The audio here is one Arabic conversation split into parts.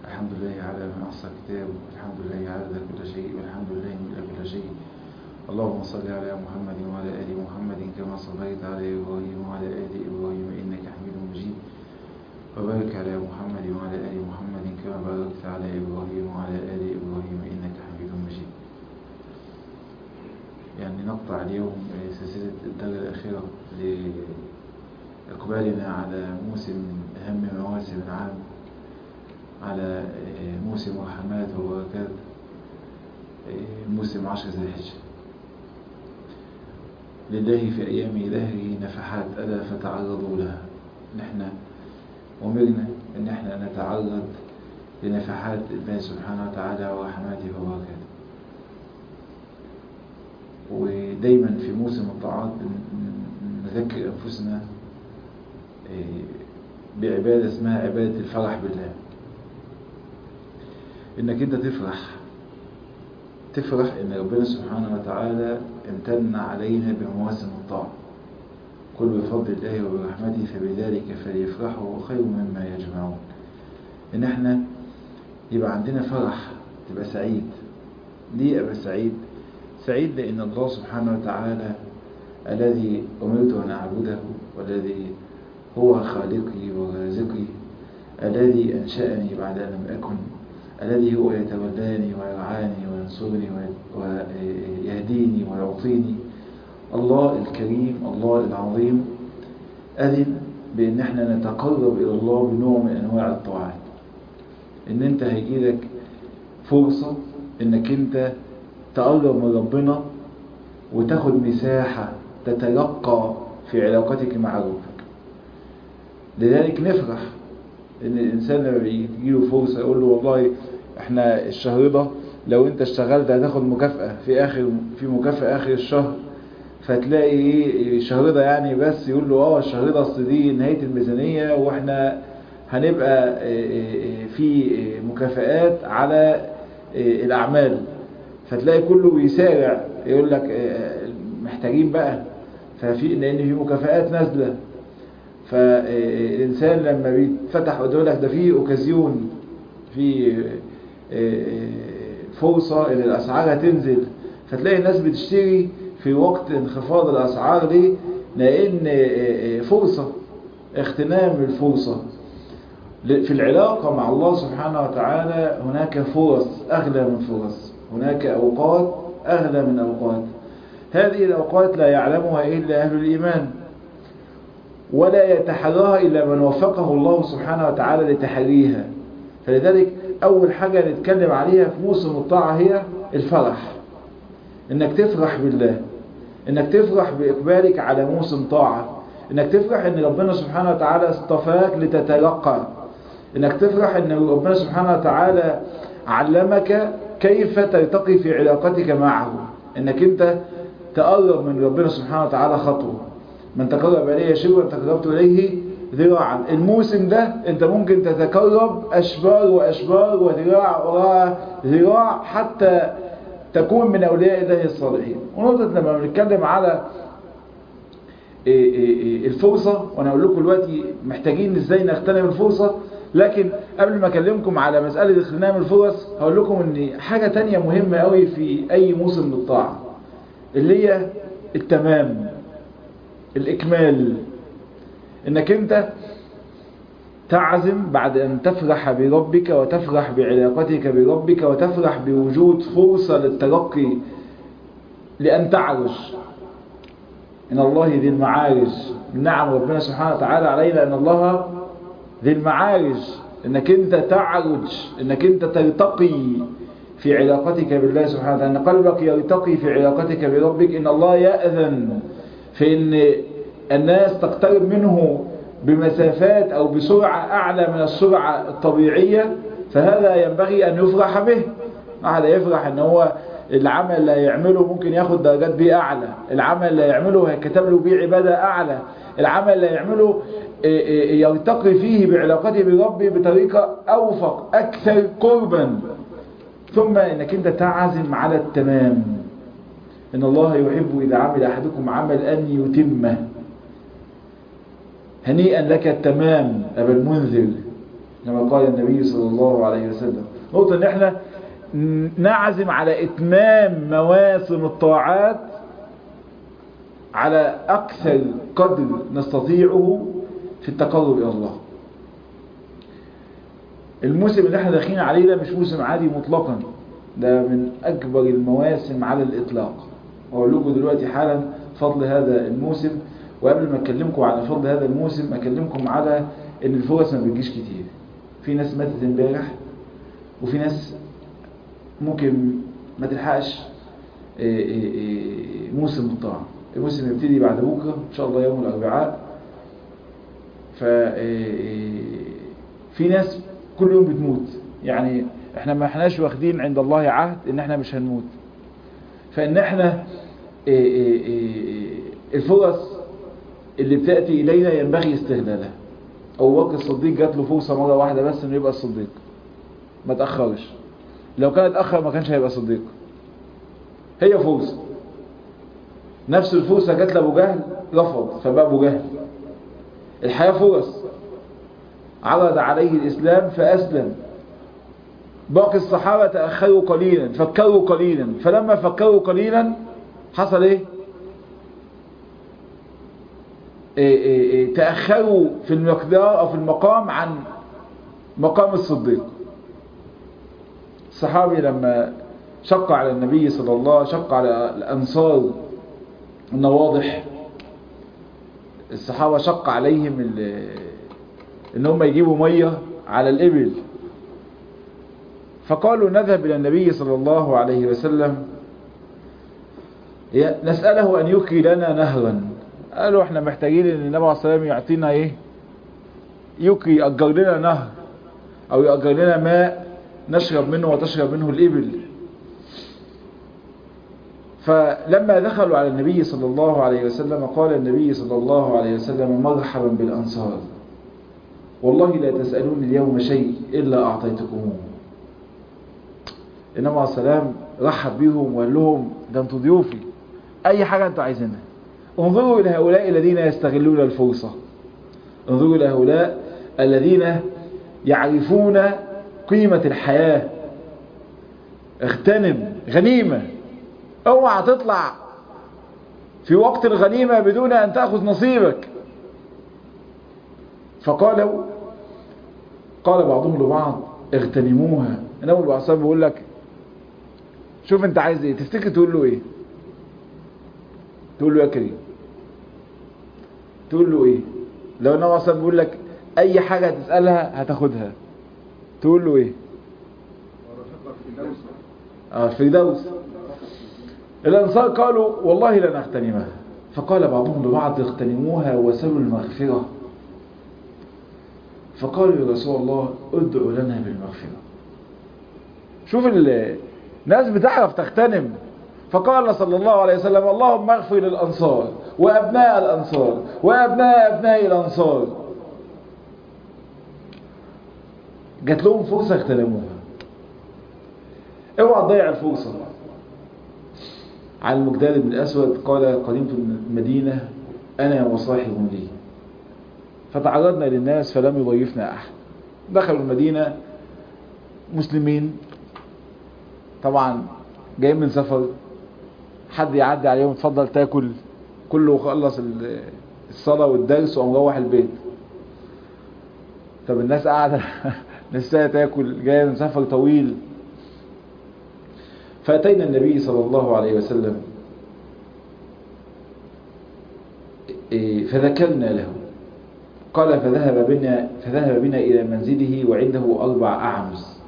الحمد لله على ما أحصى كتاب، الحمد لله عدد كل شيء، والحمد لله ملء كل شيء. اللهم صل على محمد وعلى آل محمد كما صليت على إبراهيم وعلى آل إبراهيم إنك حميد مجيد، وبارك على محمد وعلى آل محمد كما باركت على إبراهيم وعلى آل إبراهيم إنك حميد مجيد. يعني نقطع اليوم سلسلة الدرجة الأخيرة لإقبالنا على موسم من أهم مواسم العام، على موسم رحمات وبركات، موسم 10 ذي الحجة. لله في أيام دهره نفحات ألا فتعرضوا لها. نحن أمرنا أن احنا نتعرض لنفحات الله سبحانه وتعالى ورحماته وبركاته. ودايما في موسم الطاعات نذكر أنفسنا بعبادة اسمها عبادة الفرح بالله. إنك أنت تفرح إن ربنا سبحانه وتعالى امتن علينا بمواسم الطاعة. كل بفضل الله وبرحمته فبذلك فليفرحوا خير مما يجمعون. إن احنا يبقى عندنا فرح، تبقى سعيد. ليه أبقى سعيد؟ سعيد لأن الله سبحانه وتعالى الذي أمرت أن أعبده، والذي هو خالقي ورازقي، الذي أنشأني بعد أن لم أكن، الذي هو يتولاني ويرعاني وينصرني ويهديني ويعطيني. الله الكريم، الله العظيم أذن بأن احنا نتقرب إلى الله بنوع من أنواع الطاعات. إن أنت هيجيلك فرصة إنك أنت تقرب من ربنا وتاخد مساحة تتلقى في علاقتك مع ربك. لذلك نفرح إن الإنسان لما بيجيله فرصة يقول له والله إحنا الشهر ده لو أنت اشتغلت هتاخد مكافأة في مكافأة آخر الشهر، فتلاقي إيه الشهر ده يعني، بس يقول له الشهر ده أصل دي نهاية الميزانية وإحنا هنبقى في مكافآت على الأعمال، فتلاقي كله بيسارع يقول لك محتاجين بقى، لأن في مكافآت نازلة. فالإنسان لما بيتفتح قدامه لك ده فيه أوكازيون، في فرصة إن الأسعار هتنزل، فتلاقي الناس بتشتري في وقت انخفاض الأسعار. ليه؟ لأن فرصة، اغتنام الفرصة. في العلاقة مع الله سبحانه وتعالى هناك فرص أغلى من فرص، هناك أوقات أغلى من أوقات. هذه الأوقات لا يعلمها إلا أهل الإيمان، ولا يتحراها إلا من وفقه الله سبحانه وتعالى لتحريها. فلذلك أول حاجة نتكلم عليها في موسم الطاعة هي الفرح. إنك تفرح بالله، إنك تفرح بإقبالك على موسم طاعة، إنك تفرح إن ربنا سبحانه وتعالى اصطفاك لتتلقى، إنك تفرح إن ربنا سبحانه وتعالى علمك كيف ترتقي في علاقتك معه، إنك أنت تقرب من ربنا سبحانه وتعالى خطوة. من تقرب إليه شبرا تقربت إليه ذراعا. الموسم ده أنت ممكن تتقرب أشبار وأشبار وذراع وراء ذراع حتى تكون من أولياء الله الصالحين. ونقطة لما بنتكلم على الفرصة، وأنا أقول لكم دلوقتي محتاجين إزاي نغتنم الفرصة، لكن قبل ما أكلمكم على مسألة اغتنام الفرص هقول لكم إن حاجة تانية مهمة قوي في أي موسم للطاعة، اللي هي التمام، الإكمال. إنك أنت تعزم بعد أن تفرح بربك وتفرح بعلاقتك بربك وتفرح بوجود فرصة للترقي لأن تعرج. إن الله ذي المعارج، من نعم ربنا سبحانه وتعالى علينا أن الله ذي المعارج، إنك أنت تعرج، إنك أنت ترتقي في علاقتك بالله سبحانه وتعالى، أن قلبك يرتقي في علاقتك بربك. إن الله يأذن في أن الناس تقترب منه بمسافات أو بسرعة أعلى من السرعة الطبيعية، فهذا ينبغي أن يفرح به. أحد يفرح أن هو العمل اللي يعمله ممكن ياخد درجات بيه أعلى، العمل اللي يعمله هيكتب له بيه عبادة أعلى، العمل اللي يعمله يرتقي فيه بعلاقته بربه بطريقة أوفق أكثر قربا. ثم إنك أنت تعزم على التمام. إن الله يحب إذا عمل أحدكم عمل أن يتمه. هنيئا لك التمام أبا المنذر. كما قال النبي صلى الله عليه وسلم. نقطة ان احنا نعزم على اتمام مواسم الطاعات على اكثر قدر نستطيعه في التقرب الى الله. الموسم اللي احنا داخلين عليه ده مش موسم عادي مطلقا، ده من اكبر المواسم على الاطلاق. واقول لكم دلوقتي حالا فضل هذا الموسم، وقبل ما اكلمكم على فضل هذا الموسم اكلمكم على ان الفرص ما بتجيش كتير. في ناس ماتت امبارح، وفي ناس ممكن ما تلحقش موسم الطاعة. الموسم يبتدي بعد بكرة ان شاء الله يوم الاربعاء. في ناس كل يوم بتموت، يعني احنا ما احناش واخدين عند الله عهد ان احنا مش هنموت. فان احنا الفرص اللي بتأتي الينا ينبغي استغلالها. ابو بكر الصديق جات له فرصة مرة واحدة بس انه يبقى الصديق، ما تأخرش. لو كان اتأخر ما كانش هيبقى صديق. هي فرصة، نفس الفرصة جات لأبو جهل رفض فبقى أبو جهل. الحياة فرص، عرض عليه الإسلام فأسلم. باقي الصحابة تأخروا قليلا، فكروا قليلا، فلما فكروا قليلا حصل تأخروا في المقدار أو في المقام عن مقام الصديق. الصحابي لما شق على النبي صلى الله عليه وسلم، شق على الأنصار النواضح، الصحابة شق عليهم ان هم يجيبوا مية على الإبل، فقالوا نذهب إلى النبي صلى الله عليه وسلم نسأله أن يكري لنا نهرا. قالوا احنا محتاجين ان النبي عليه الصلاة والسلام يعطينا يكري، يأجر لنا نهر او يأجر لنا ماء نشرب منه وتشرب منه الإبل. فلما دخلوا على النبي صلى الله عليه وسلم قال النبي صلى الله عليه وسلم مرحبا بالأنصار، والله لا تسألون اليوم شيء إلا أعطيتكموه. النبي عليه السلام رحب بهم وقال لهم ده انتوا ضيوفي، أي حاجة انتوا عايزينها. انظروا إلى هؤلاء الذين يستغلون الفرصة، انظروا إلى هؤلاء الذين يعرفون قيمة الحياة. اغتنم غنيمة، اوعى تطلع في وقت الغنيمة بدون أن تأخذ نصيبك. فقالوا، قال بعضهم لبعض اغتنموها. النبي عليه الصلاة بيقول لك شوف انت عايز ايه، تفتكر تقول له ايه؟ تقول له يا كريم، تقول له ايه؟ لو النبي عليه الصلاة بيقول لك اي حاجة تسألها هتاخدها، تقول له ايه؟ الفردوس. الأنصار قالوا والله لن نغتنمها. فقال بعضهم لبعض اغتنموها وسلوا المغفرة. فقالوا يا رسول الله ادعوا لنا بالمغفرة. شوف الناس بتعرف تغتنم. فقال صلى الله عليه وسلم اللهم اغفر للأنصار وأبناء الأنصار وأبناء أبناء الأنصار. جات لهم فرصة اغتنموها. اوعى تضيع الفرصة. عن المقداد بن الأسود قال قدمت المدينة أنا وصاحب لي فتعرضنا للناس فلم يضيفنا أحد. دخلوا المدينة مسلمين طبعا جايين من سفر، حد يعدي عليهم اتفضل تاكل، كله خلص الصلاة والدرس ومروح البيت. طب الناس قاعدة لسه تاكل، جاية من سفر طويل. فأتينا النبي صلى الله عليه وسلم فذكرنا له. قال فذهب بنا إلى منزله وعنده 4 أعمس.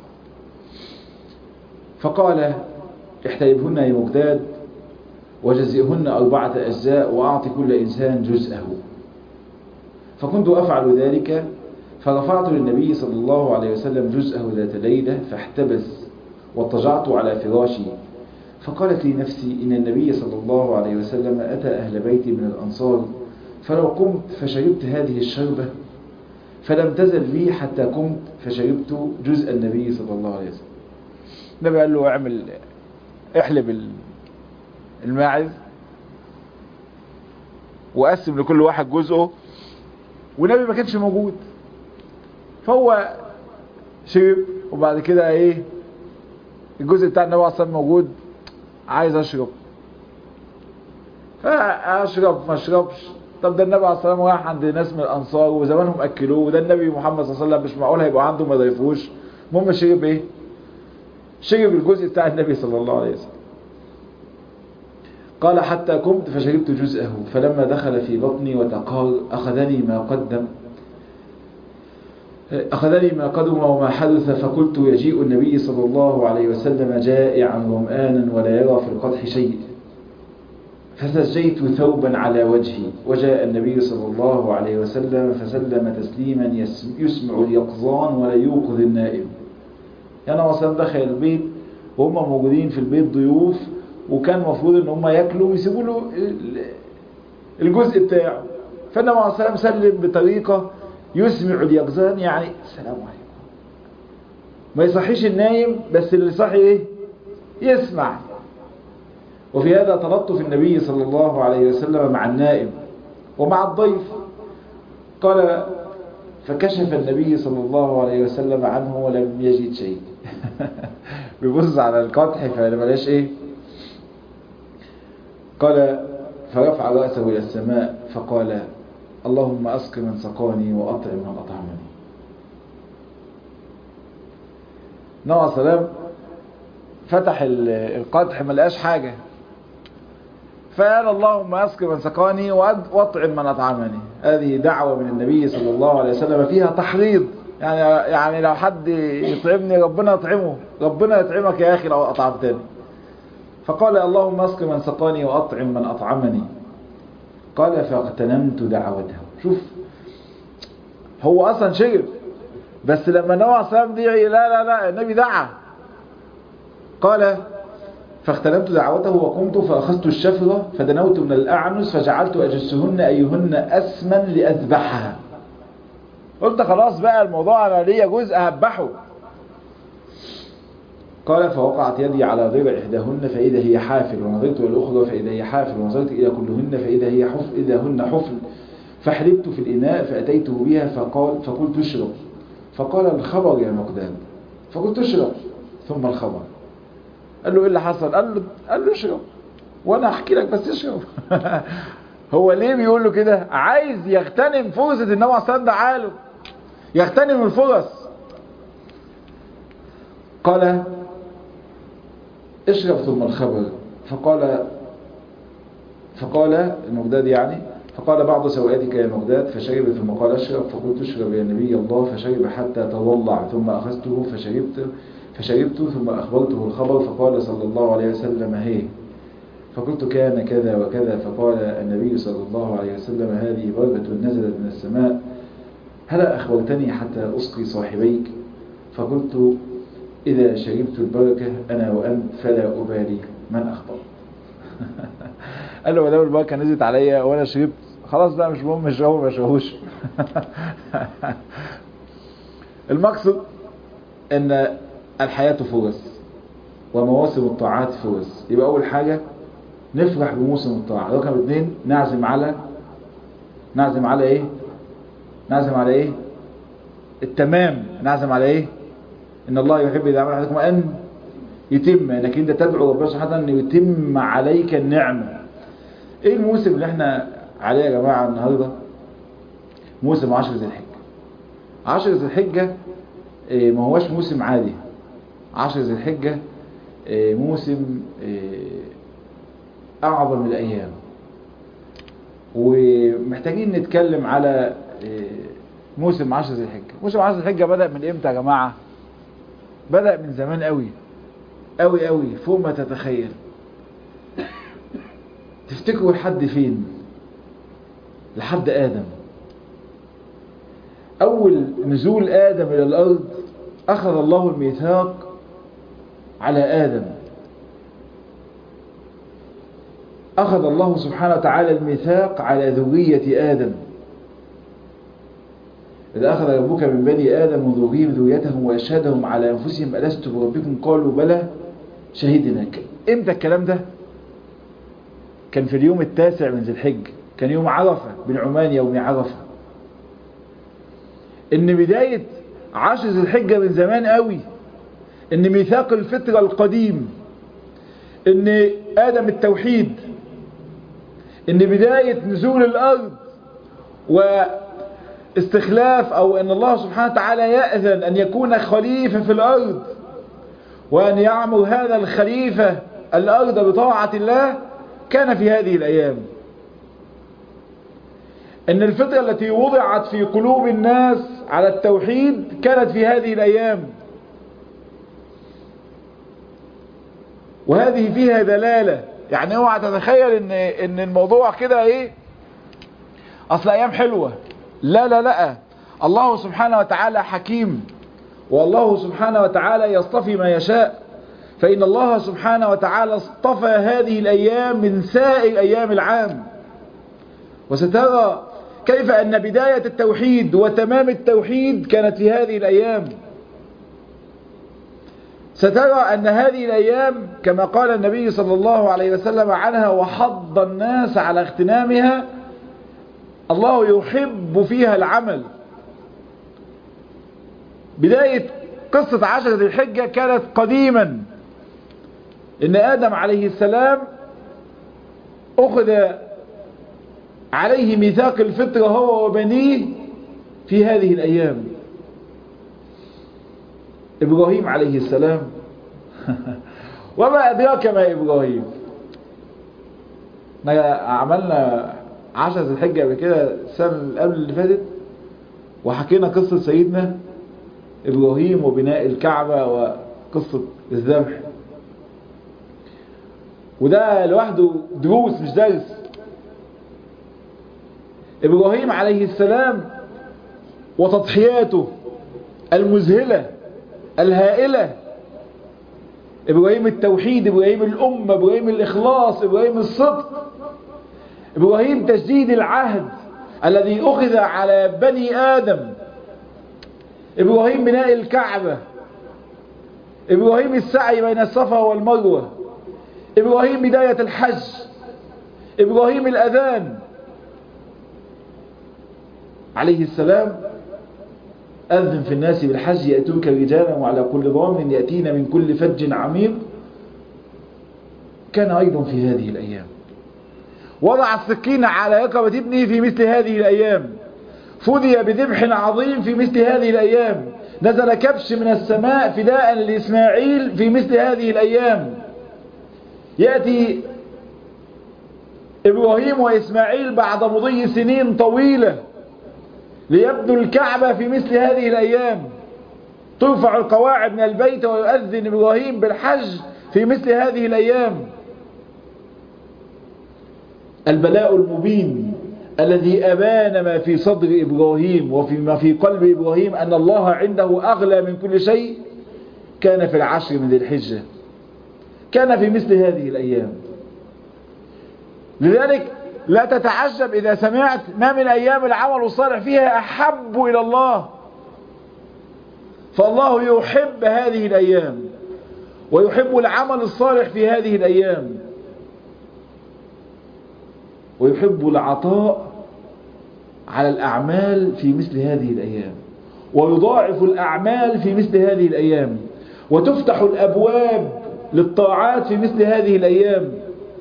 فقال احتلبهن يا مقداد وجزئهن 4 أجزاء وأعطي كل إنسان جزءه. فكنت أفعل ذلك، فرفعت للنبي صلى الله عليه وسلم جزءه ذات ليلة فاحتبس واضطجعت على فراشي. فقالت لي نفسي إن النبي صلى الله عليه وسلم أتى أهل بيتي من الأنصار، فلو قمت فشربت هذه الشربة فلم تزل بي حتى قمت فشربت جزء النبي صلى الله عليه وسلم. النبي قال له احلب الماعز وقسم لكل واحد جزءه، والنبي ما كانش موجود. فهو شرب وبعد كده ايه الجزء بتاع النبي اصلا موجود، عايز اشرب، فاشرب ما اشربش. طب ده النبي عليه الصلاه والسلام راح عند ناس من الانصار وزمانهم اكلوه، وده النبي محمد صلى الله عليه وسلم مش معقول هيبقوا عنده ما يضيفوش. المهم شرب ايه؟ شرب الجزء بتاع النبي صلى الله عليه وسلم. قال حتى قمت فشربت جزءه، فلما دخل في بطني وتقار أخذني ما قدم وما حدث، فقلت يجيء النبي صلى الله عليه وسلم جائعا ظمآنا ولا يرى في القدح شيء، فسجيت ثوبا على وجهي، وجاء النبي صلى الله عليه وسلم فسلم تسليما يسمع اليقظان ولا يوقظ النائم. يعني وصل دخل البيت وهم موجودين في البيت ضيوف، وكان مفروض ان هم ياكلوا ويسيبوا له الجزء بتاعه، فالنبي عليه الصلاه والسلام سلم بطريقه يسمع اليقظان، يعني السلام عليكم، ما يصحيش النايم بس اللي صحي ايه يسمع. وفي هذا تلطف النبي صلى الله عليه وسلم مع النائم ومع الضيف. قال فكشف النبي صلى الله عليه وسلم عنه ولم يجد شيء. بيبص على القدح فملاش ايه. قال فرفع رأسه إلى السماء فقال اللهم أسق من سقاني وأطعم من أطعمني. النبي عليه الصلاة والسلام فتح القدح ما لقاش حاجة، فقال اللهم أسق من سقاني وأطعم من أطعمني. هذه دعوة من النبي صلى الله عليه وسلم فيها تحريض، يعني لو حد يطعمني ربنا يطعمه، ربنا يطعمك يا أخي لو أطعمتني. فقال اللهم اسق من سقاني وأطعم من أطعمني. قال فاغتنمت دعوته. شوف هو أصلا شرب، بس لما النبي عليه الصلاة والسلام دعي لا النبي دعا. قال فاغتنمت دعوته وقمت فأخذت الشفرة فدنوت من الأعنس فجعلت أجسهن أيهن أسمن لأذبحها. قلت خلاص بقى الموضوع أنا ليا جزء هذبحه. قال فوقعت يدي على ضلع إحداهن فإذا هي حافل، ونظرت إلى الأخرى فإذا هي حافل، ونظرت إلى كلهن فإذا هن حفل، فحلبت في الإناء فأتيته بها فقلت اشرب. فقال الخبر يا مقداد. فقلت اشرب ثم الخبر. قال له إيه اللي حصل؟ قال له اشرب وأنا أحكي لك بس اشرب. هو ليه بيقول له كده؟ عايز يغتنم فرصة النبي عليه الصلاة والسلام دعاله، يغتنم الفرص. قال اشرب ثم الخبر. فقال المقداد يعني، فقال بعض سوءاتك يا مقداد، فشرب ثم قال اشرب. فقلت اشرب يا نبي الله، فشرب حتى تضلع، ثم أخذته فشربت ثم أخبرته الخبر. فقال صلى الله عليه وسلم هي. فقلت كان كذا وكذا. فقال النبي صلى الله عليه وسلم هذه بركة نزلت من السماء، هلا أخبرتني حتى أسقي صاحبيك؟ فقلت إذا شربت البركة أنا وأنت فلا أبالي من أخبر. قال له ولو البركة نزلت عليا وأنا شربت خلاص بقى مش مهم اشربه ما اشربوش. المقصد أن الحياة فرص ومواسم الطاعات فرص. يبقى أول حاجة نفرح بموسم الطاعة. رقم 2 نعزم على إيه؟ نعزم على إيه؟ التمام. نعزم على إيه؟ إن الله يحب إذا عمل أحدكم أن يتم، انك انت تدعو ربنا سبحانه وتعالى أن يتم عليك النعمة. إيه الموسم اللي احنا عليه يا جماعة النهاردة؟ موسم 10 ذي الحجة. 10 ذي الحجة ما هوش موسم عادي. 10 ذي الحجة موسم أعظم الأيام، ومحتاجين نتكلم على موسم 10 ذي الحجة. موسم 10 ذي الحجة بدأ من إمتى يا جماعة؟ بدأ من زمان قوي قوي قوي فوق ما تتخيل. تفتكروا لحد فين؟ لحد آدم. أول نزول آدم إلى الأرض أخذ الله الميثاق على آدم. أخذ الله سبحانه وتعالى الميثاق على ذرية آدم. إذا أخذ ربك من بني آدم وذريهم ذريتهم وأشهدهم على أنفسهم ألست بربكم قالوا بلى شهدنا. إمتى الكلام ده؟ كان في اليوم 9 من ذي الحجة، كان يوم عرفة بن عمان يوم عرفة. إن بداية 10 ذي الحجة من زمان قوي، ان ميثاق الفطرة القديم، ان آدم التوحيد، ان بداية نزول الأرض واستخلاف، او ان الله سبحانه وتعالى يأذن ان يكون خليفة في الأرض وأن يعمر هذا الخليفة الأرض بطاعة الله، كان في هذه الأيام. أن الفطرة التي وضعت في قلوب الناس على التوحيد كانت في هذه الأيام. وهذه فيها دلالة، يعني اوعى تتخيل ان الموضوع كده ايه، اصل ايام حلوة. لا لا لا، الله سبحانه وتعالى حكيم، والله سبحانه وتعالى يصطفي ما يشاء. فإن الله سبحانه وتعالى اصطفى هذه الأيام من سائر أيام العام. وسترى كيف أن بداية التوحيد وتمام التوحيد كانت في هذه الأيام. سترى أن هذه الأيام كما قال النبي صلى الله عليه وسلم عنها وحض الناس على اغتنامها، الله يحب فيها العمل. بداية قصة 10 ذي الحجة كانت قديما، إن آدم عليه السلام أخذ عليه ميثاق الفطرة هو وبنيه في هذه الأيام. إبراهيم عليه السلام وما أدراك ما إبراهيم. عملنا 10 ذي الحجة قبل كده السنة قبل اللي فاتت، وحكينا قصة سيدنا إبراهيم وبناء الكعبة وقصة الذبح، وده لوحده دروس مش درس. إبراهيم عليه السلام وتضحياته المذهلة الهائلة، إبراهيم التوحيد، إبراهيم الأمة، إبراهيم الإخلاص، إبراهيم الصدق، إبراهيم تجديد العهد الذي أخذ على بني آدم، إبراهيم بناء الكعبة، إبراهيم السعي بين الصفا والمروة، إبراهيم بداية الحج، إبراهيم الأذان عليه السلام. أذن في الناس بالحج يأتوك رجالا وعلى كل ضامن يأتين من كل فج عميق. كان أيضا في هذه الأيام. وضع السكين على رقبة ابنه في مثل هذه الأيام. فدي بذبح عظيم في مثل هذه الأيام. نزل كبش من السماء فداء لإسماعيل في مثل هذه الأيام. يأتي إبراهيم وإسماعيل بعد مضي سنين طويلة ليبنوا الكعبة في مثل هذه الأيام. ترفع القواعد من البيت ويؤذن إبراهيم بالحج في مثل هذه الأيام. البلاء المبين الذي أبان ما في صدر إبراهيم وما في قلب إبراهيم أن الله عنده أغلى من كل شيء كان في 10 من ذي الحجة، كان في مثل هذه الأيام. لذلك لا تتعجب إذا سمعت ما من أيام العمل الصالح فيها أحب إلى الله. فالله يحب هذه الأيام ويحب العمل الصالح في هذه الأيام، ويحب العطاء على الأعمال في مثل هذه الأيام، ويضاعف الأعمال في مثل هذه الأيام، وتفتح الأبواب للطاعات في مثل هذه الأيام.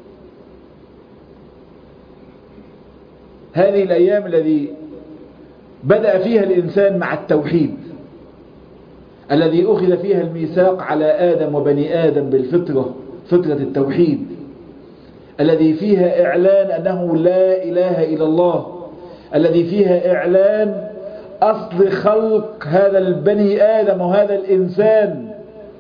هذه الأيام الذي بدأ فيها الإنسان مع التوحيد، الذي أخذ فيها الميثاق على آدم وبني آدم بالفطرة، فطرة التوحيد، الذي فيها إعلان أنه لا إله إلا الله، الذي فيها إعلان أصل خلق هذا البني آدم وهذا الإنسان.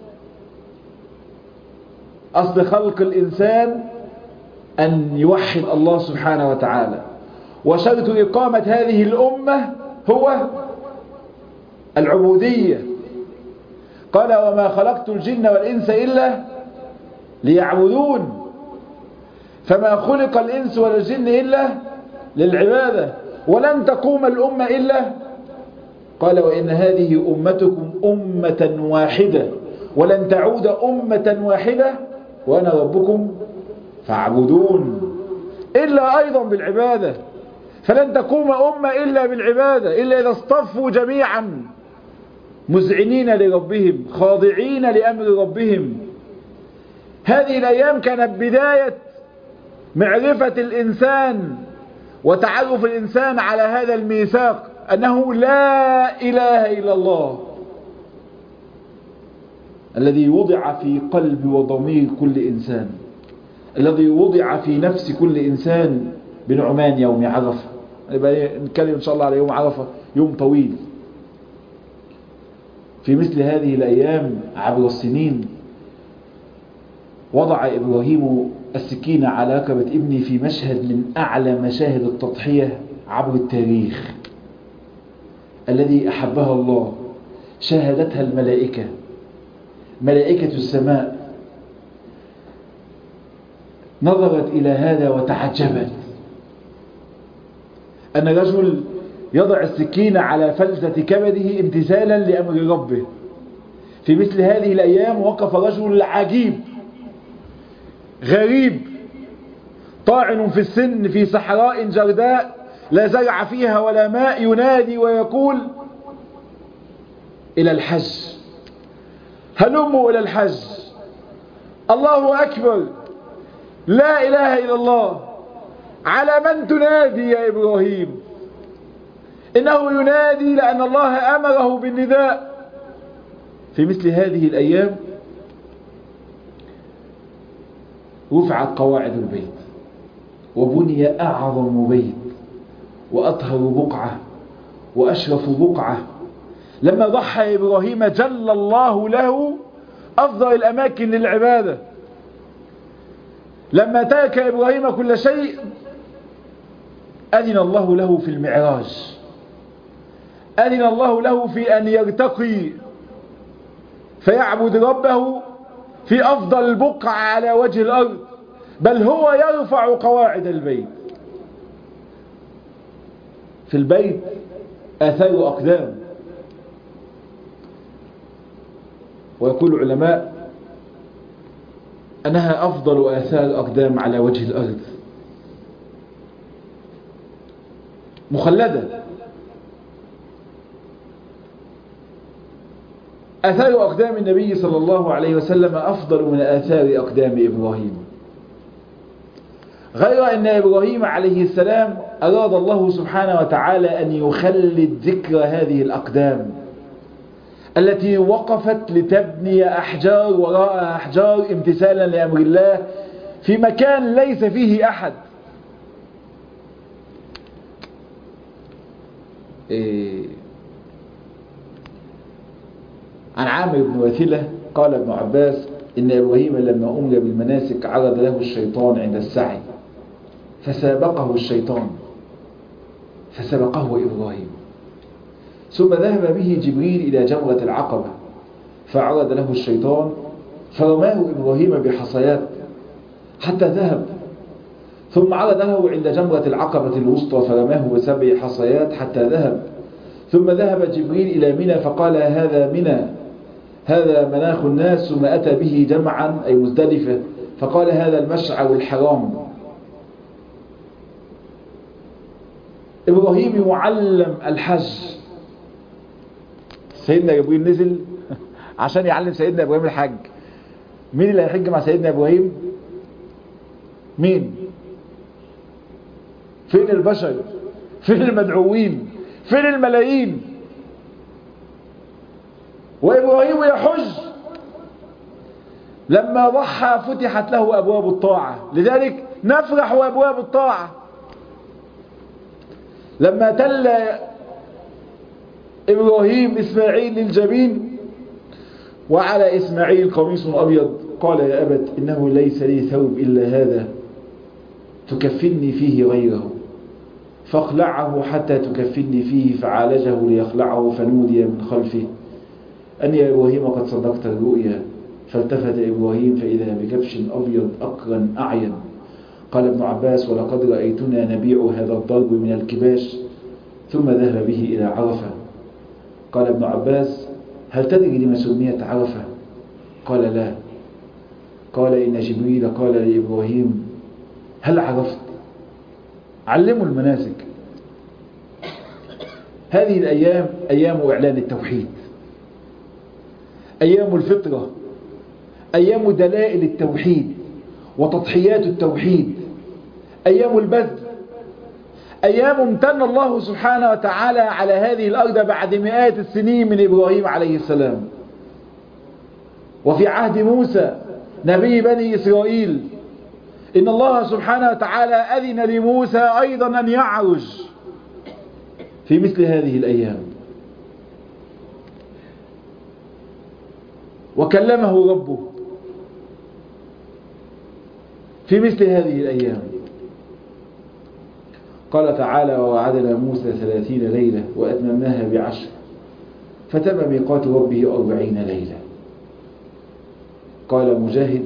أصل خلق الإنسان أن يوحد الله سبحانه وتعالى، وشرط إقامة هذه الأمة هو العبودية. قال وما خلقت الجن والإنس إلا ليعبدون، فما خلق الإنس والجن إلا للعبادة، ولن تقوم الأمة إلا قال وإن هذه أمتكم أمة واحدة ولن تعود أمة واحدة وأنا ربكم فاعبدون، إلا أيضا بالعبادة. فلن تقوم أمة إلا بالعبادة، إلا إذا اصطفوا جميعا مذعنين لربهم خاضعين لأمر ربهم. هذه الأيام كانت بداية معرفة الإنسان وتعرف الإنسان على هذا الميثاق أنه لا إله إلا الله الذي وضع في قلب وضمير كل إنسان، الذي وضع في نفس كل إنسان بنعمان يوم عرفة. يبقى نتكلم إن شاء الله على يوم عرفة، يوم طويل. في مثل هذه الأيام عبر السنين وضع إبراهيم السكين على رقبة ابني في مشهد من أعلى مشاهد التضحية عبر التاريخ، الذي أحبها الله، شاهدتها الملائكة، ملائكة السماء، نظرت إلى هذا وتعجبت أن رجل يضع السكين على فلذة كبده امتثالا لأمر ربه. في مثل هذه الأيام وقف رجل عجيب غريب طاعن في السن في صحراء جرداء لا زرع فيها ولا ماء، ينادي ويقول: إلى الحج، هلموا إلى الحج، الله أكبر، لا إله إلا الله. على من تنادي يا إبراهيم؟ إنه ينادي لأن الله أمره بالنداء. في مثل هذه الأيام رفعت قواعد البيت وبني أعظم بيت وأطهر بقعة وأشرف بقعة. لما ضحى إبراهيم جل الله له أفضل الأماكن للعبادة. لما ترك إبراهيم كل شيء أذن الله له في المعراج، أذن الله له في أن يرتقي فيعبد ربه في أفضل البقعة على وجه الأرض، بل هو يرفع قواعد البيت. في البيت آثار أقدام، ويقول العلماء أنها أفضل آثار أقدام على وجه الأرض، مخلدة. آثار أقدام النبي صلى الله عليه وسلم أفضل من آثار أقدام إبراهيم، غير أن إبراهيم عليه السلام أراد الله سبحانه وتعالى أن يخلد ذكر هذه الأقدام التي وقفت لتبني أحجار وراء أحجار امتثالا لأمر الله في مكان ليس فيه أحد. عن عامر بن وثيلة قال ابن عباس: إن إبراهيم لما أمر بالمناسك عرض له الشيطان عند السعي فسابقه الشيطان فسبقه إبراهيم، ثم ذهب به جبريل إلى جمرة العقبة فعرض له الشيطان فرماه إبراهيم بحصيات حتى ذهب، ثم عرض له عند جمرة العقبة الوسطى فرماه ب7 حصيات حتى ذهب، ثم ذهب جبريل إلى منى فقال: هذا منى، هذا مناخ الناس، ثم أتى به جمعا أي مزدلفة فقال: هذا المشعر الحرام. إبراهيم يعلم الحج. سيدنا جبريل نزل عشان يعلم سيدنا إبراهيم الحج. مين اللي هيحج مع سيدنا إبراهيم؟ مين؟ فين البشر؟ فين المدعوين؟ فين الملايين؟ وإبراهيم يحج. لما ضحى فتحت له أبواب الطاعة، لذلك نفرح أبواب الطاعة. لما تل إبراهيم إسماعيل للجبين وعلى إسماعيل قميص أبيض قال: يا أبت إنه ليس لي ثوب إلا هذا تكفني فيه غيره، فاخلعه حتى تكفني فيه، فعالجه ليخلعه فنودي من خلفه أن يا إبراهيم قد صدقت الرؤيا، فالتفت إبراهيم فإذا بكبش أبيض أقرن أعين. قال ابن عباس: ولقد رأيتنا نبيع هذا الضرب من الكباش، ثم ذهب به إلى عرفة. قال ابن عباس: هل تدري لما سميت عرفة؟ قال: لا. قال: إن جبريل قال لإبراهيم: هل عرفت؟ علموا المناسك. هذه الأيام أيام إعلان التوحيد، أيام الفطرة، أيام دلائل التوحيد وتضحيات التوحيد، أيام البذل، أيام امتن الله سبحانه وتعالى على هذه الأرض بعد مئات السنين من إبراهيم عليه السلام. وفي عهد موسى نبي بني إسرائيل إن الله سبحانه وتعالى أذن لموسى أيضا أن يعرج في مثل هذه الأيام، وكلمه ربه في مثل هذه الأيام. قال تعالى: ووعدنا موسى 30 ليلة وأتممناها ب10 فتم ميقات ربه 40 ليلة. قال مجاهد: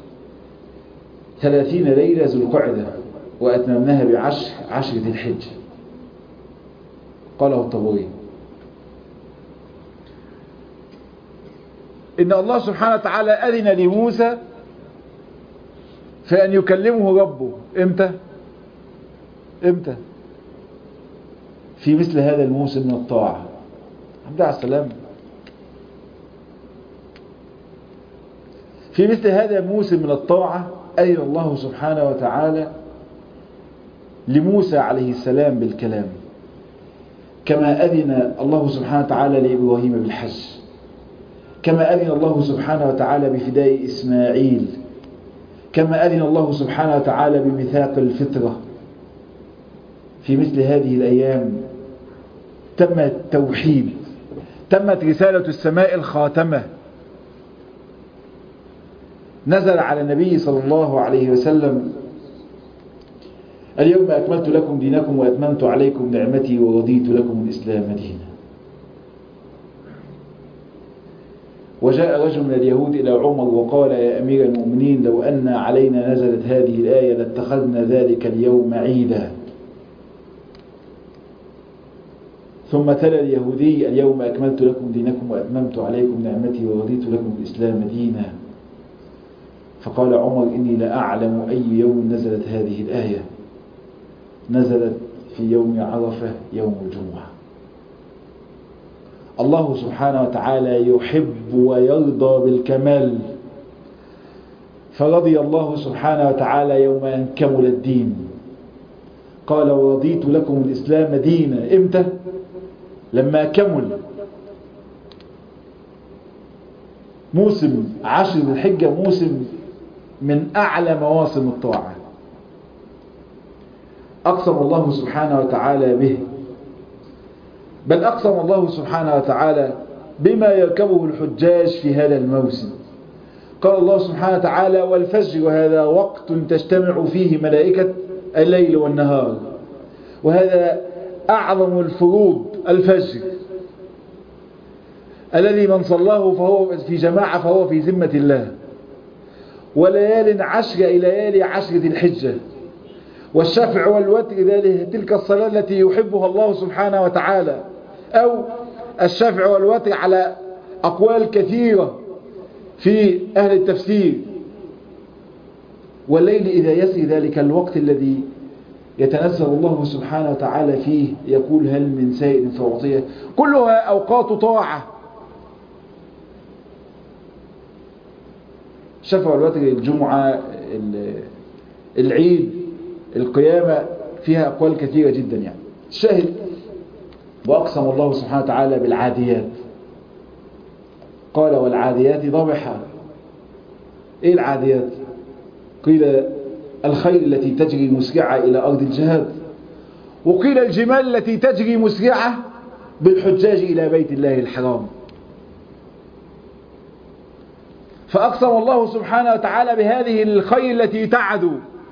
30 ليلة ذو القعدة وأتممناها ب10 10 ذي الحجة. قاله الطبري. إن الله سبحانه وتعالى أذن لموسى فأن يكلمه ربه إمتى؟ في مثل هذا الموسم من الطاعة. الحمد لله على السلامة. في مثل هذا الموسم من الطاعة أذن الله سبحانه وتعالى لموسى عليه السلام بالكلام، كما أذن الله سبحانه وتعالى لإبراهيم بالحج، كما أذن الله سبحانه وتعالى بفداء إسماعيل، كما أذن الله سبحانه وتعالى بميثاق الفطرة. في مثل هذه الأيام تم التوحيد، تمت رسالة السماء الخاتمة، نزل على النبي صلى الله عليه وسلم: اليوم أكملت لكم دينكم وأتممت عليكم نعمتي ورضيت لكم الإسلام دينا. وجاء رجل من اليهود إلى عمر وقال: يا أمير المؤمنين، لو أن علينا نزلت هذه الآية لاتخذنا ذلك اليوم عيدا. ثم تلا اليهودي: اليوم أكملت لكم دينكم وأتممت عليكم نعمتي ورضيت لكم الإسلام دينا. فقال عمر: إني لأعلم أي يوم نزلت هذه الآية. نزلت في يوم عرفة، يوم الجمعة. الله سبحانه وتعالى يحب ويرضى بالكمال، فرضي الله سبحانه وتعالى يوم أن كمل الدين. قال: ورضيت لكم الإسلام دينا. إمتى؟ لما كمل. موسم 10 ذي الحجة موسم من أعلى مواسم الطاعة، أقسم الله سبحانه وتعالى به، بل أقسم الله سبحانه وتعالى بما يركبه الحجاج في هذا الموسم. قال الله سبحانه وتعالى: والفجر وهذا وقت تجتمع فيه ملائكة الليل والنهار. وهذا أعظم الفروض، الفجر الذي من صلاه فهو في جماعة فهو في ذمة الله. وليال 10 إلى ليالي 10 ذي الحجة، والشفع والوتر تلك الصلاة التي يحبها الله سبحانه وتعالى، أو الشفع والوتر على أقوال كثيرة في أهل التفسير. والليل إذا يسري، ذلك الوقت الذي يتنزل الله سبحانه وتعالى فيه يقول: هل من سائل فأعطيه. كلها أوقات طاعة. الشفع والوتر، الجمعة، العيد، القيامة، فيها أقوال كثيرة جدا. يعني الشاهد: وأقسم الله سبحانه وتعالى بالعاديات. قال: والعاديات ضبحا. إيه العاديات؟ قيل: الخيل التي تجري مسرعة إلى أرض الجهاد، وقيل: الجمال التي تجري مسرعة بالحجاج إلى بيت الله الحرام. فأقسم الله سبحانه وتعالى بهذه الخيل التي تعدو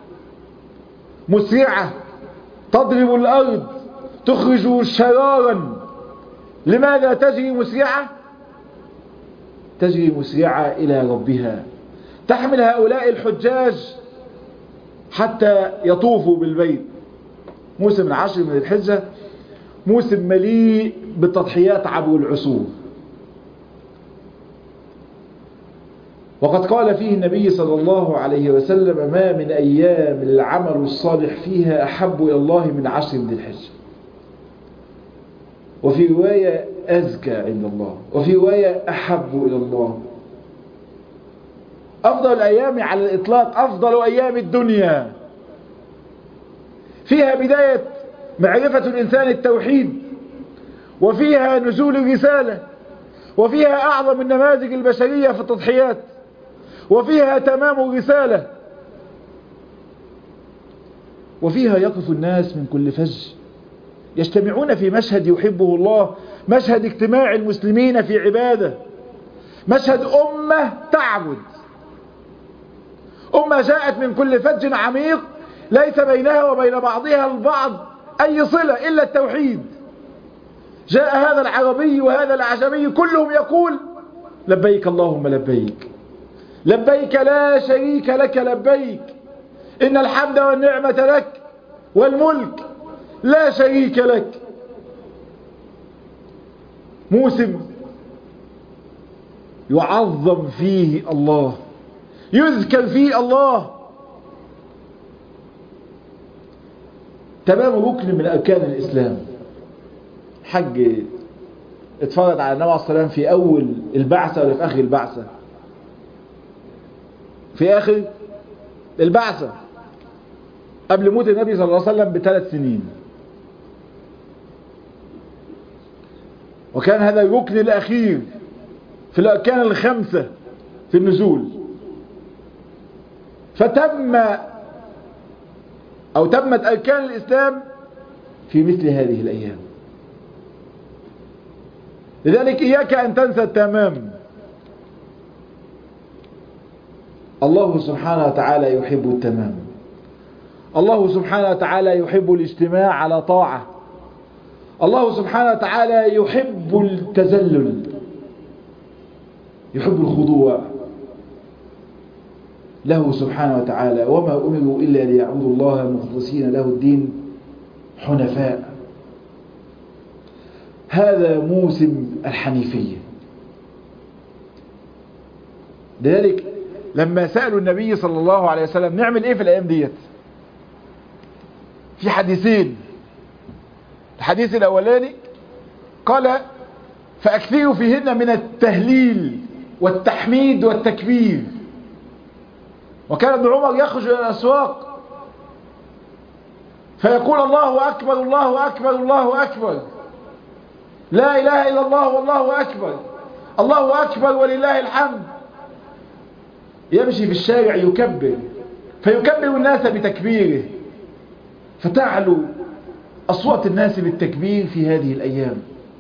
مسرعة، تضرب الأرض، تخرج شرارا. لماذا تجري مسرعة؟ تجري مسرعة إلى ربها، تحمل هؤلاء الحجاج حتى يطوفوا بالبيت. موسم 10 من الحجة موسم مليء بالتضحيات عبر العصور. وقد قال فيه النبي صلى الله عليه وسلم: ما من أيام العمل الصالح فيها أحب إلى الله من 10 من الحجة. وفي رواية: أزكى عند الله، وفي رواية أحب إلى الله. أفضل الأيام على الإطلاق أفضل أيام الدنيا، فيها بداية معرفة الإنسان التوحيد، وفيها نزول الرسالة، وفيها أعظم النماذج البشرية في التضحيات، وفيها تمام الرسالة، وفيها يقف الناس من كل فج يجتمعون في مشهد يحبه الله، مشهد اجتماع المسلمين في عبادة، مشهد أمة تعبد، أمة جاءت من كل فج عميق ليس بينها وبين بعضها البعض أي صلة إلا التوحيد. جاء هذا العربي وهذا الأعجمي كلهم يقول لبيك اللهم لبيك، لبيك لا شريك لك لبيك، إن الحمد والنعمة لك والملك لا شريك لك. موسم يعظم فيه الله، يذكر فيه الله، تمام ركن من أركان الإسلام. حج اتفرج على النبي عليه الصلاة والسلام في أول البعثة ولا في آخر البعثة؟ في آخر البعثة، قبل موت النبي صلى الله عليه وسلم ب3 سنين، وكان هذا الركن الأخير في الأركان الخمسة في النزول. تمت أركان الإسلام في مثل هذه الأيام. لذلك إياك أن تنسى التمام. الله سبحانه وتعالى يحب التمام، الله سبحانه وتعالى يحب الاجتماع على طاعة، الله سبحانه وتعالى يحب التذلل، يحب الخضوع له سبحانه وتعالى. وما أمروا إلا ليعبدوا الله مخلصين له الدين حنفاء. هذا موسم الحنيفية. لذلك لما سألوا النبي صلى الله عليه وسلم نعمل ايه في الأيام ديت، في حديثين. الحديث الأولاني قال فأكثروا فيهن من التهليل والتحميد والتكبير. وكان ابن عمر يخرج إلى الأسواق فيقول الله أكبر الله أكبر الله أكبر، لا إله إلا الله والله أكبر، الله أكبر ولله الحمد. يمشي في الشارع يكبر، فيكبر الناس بتكبيره، فتعلو أصوات الناس بالتكبير في هذه الأيام.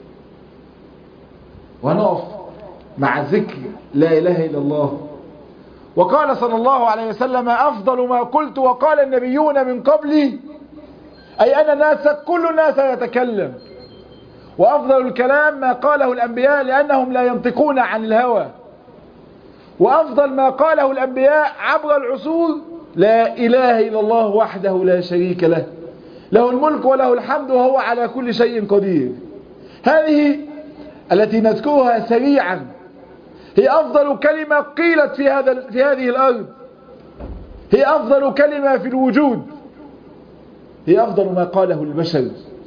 ونقف مع ذكر لا إله إلا الله. وقال صلى الله عليه وسلم أفضل ما قلت وقال النبيون من قبلي، أي أن الناس كل الناس يتكلم، وأفضل الكلام ما قاله الأنبياء لأنهم لا ينطقون عن الهوى، وأفضل ما قاله الأنبياء عبر العصور لا إله إلا الله وحده لا شريك له، له الملك وله الحمد وهو على كل شيء قدير. هذه التي نذكرها سريعا هي أفضل كلمة قيلت في هذه الأرض، هي أفضل كلمة في الوجود، هي أفضل ما قاله البشر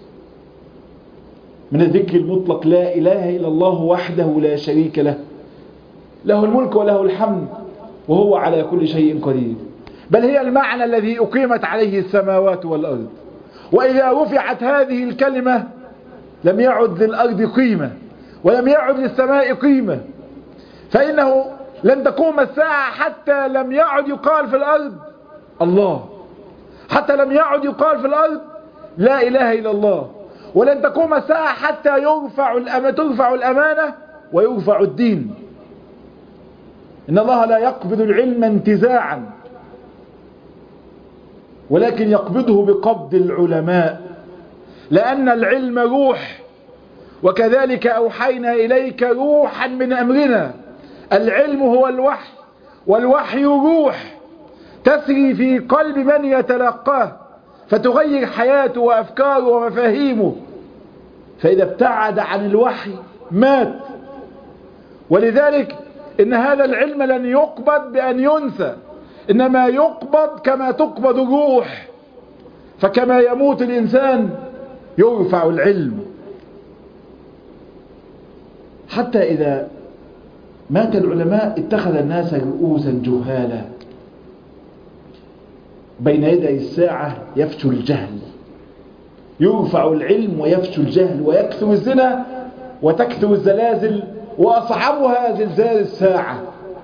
من الذكر المطلق لا إله إلا الله وحده لا شريك له، له الملك وله الحمد وهو على كل شيء قدير. بل هي المعنى الذي أقيمت عليه السماوات والأرض. وإذا رفعت هذه الكلمة لم يعد للأرض قيمة ولم يعد للسماء قيمة، فإنه لن تقوم الساعة حتى لم يعد يقال في الأرض الله، حتى لم يعد يقال في الأرض لا إله إلا الله. ولن تقوم الساعة حتى ترفع الأمانة ويرفع الدين. إن الله لا يقبض العلم انتزاعا، ولكن يقبضه بقبض العلماء، لأن العلم روح، وكذلك أوحينا إليك روحا من أمرنا. العلم هو الوحي، والوحي روح تسري في قلب من يتلقاه فتغير حياته وأفكاره ومفاهيمه. فإذا ابتعد عن الوحي مات. ولذلك إن هذا العلم لن يقبض بأن ينسى، إنما يقبض كما تقبض الروح. فكما يموت الإنسان يرفع العلم. حتى إذا مات العلماء اتخذ الناس رؤوسا جهالا، بين يدي الساعة يفشو الجهل، يرفع العلم ويفشو الجهل، ويكثر الزنا وتكثر الزلازل، وأصعبها زلزال الساعة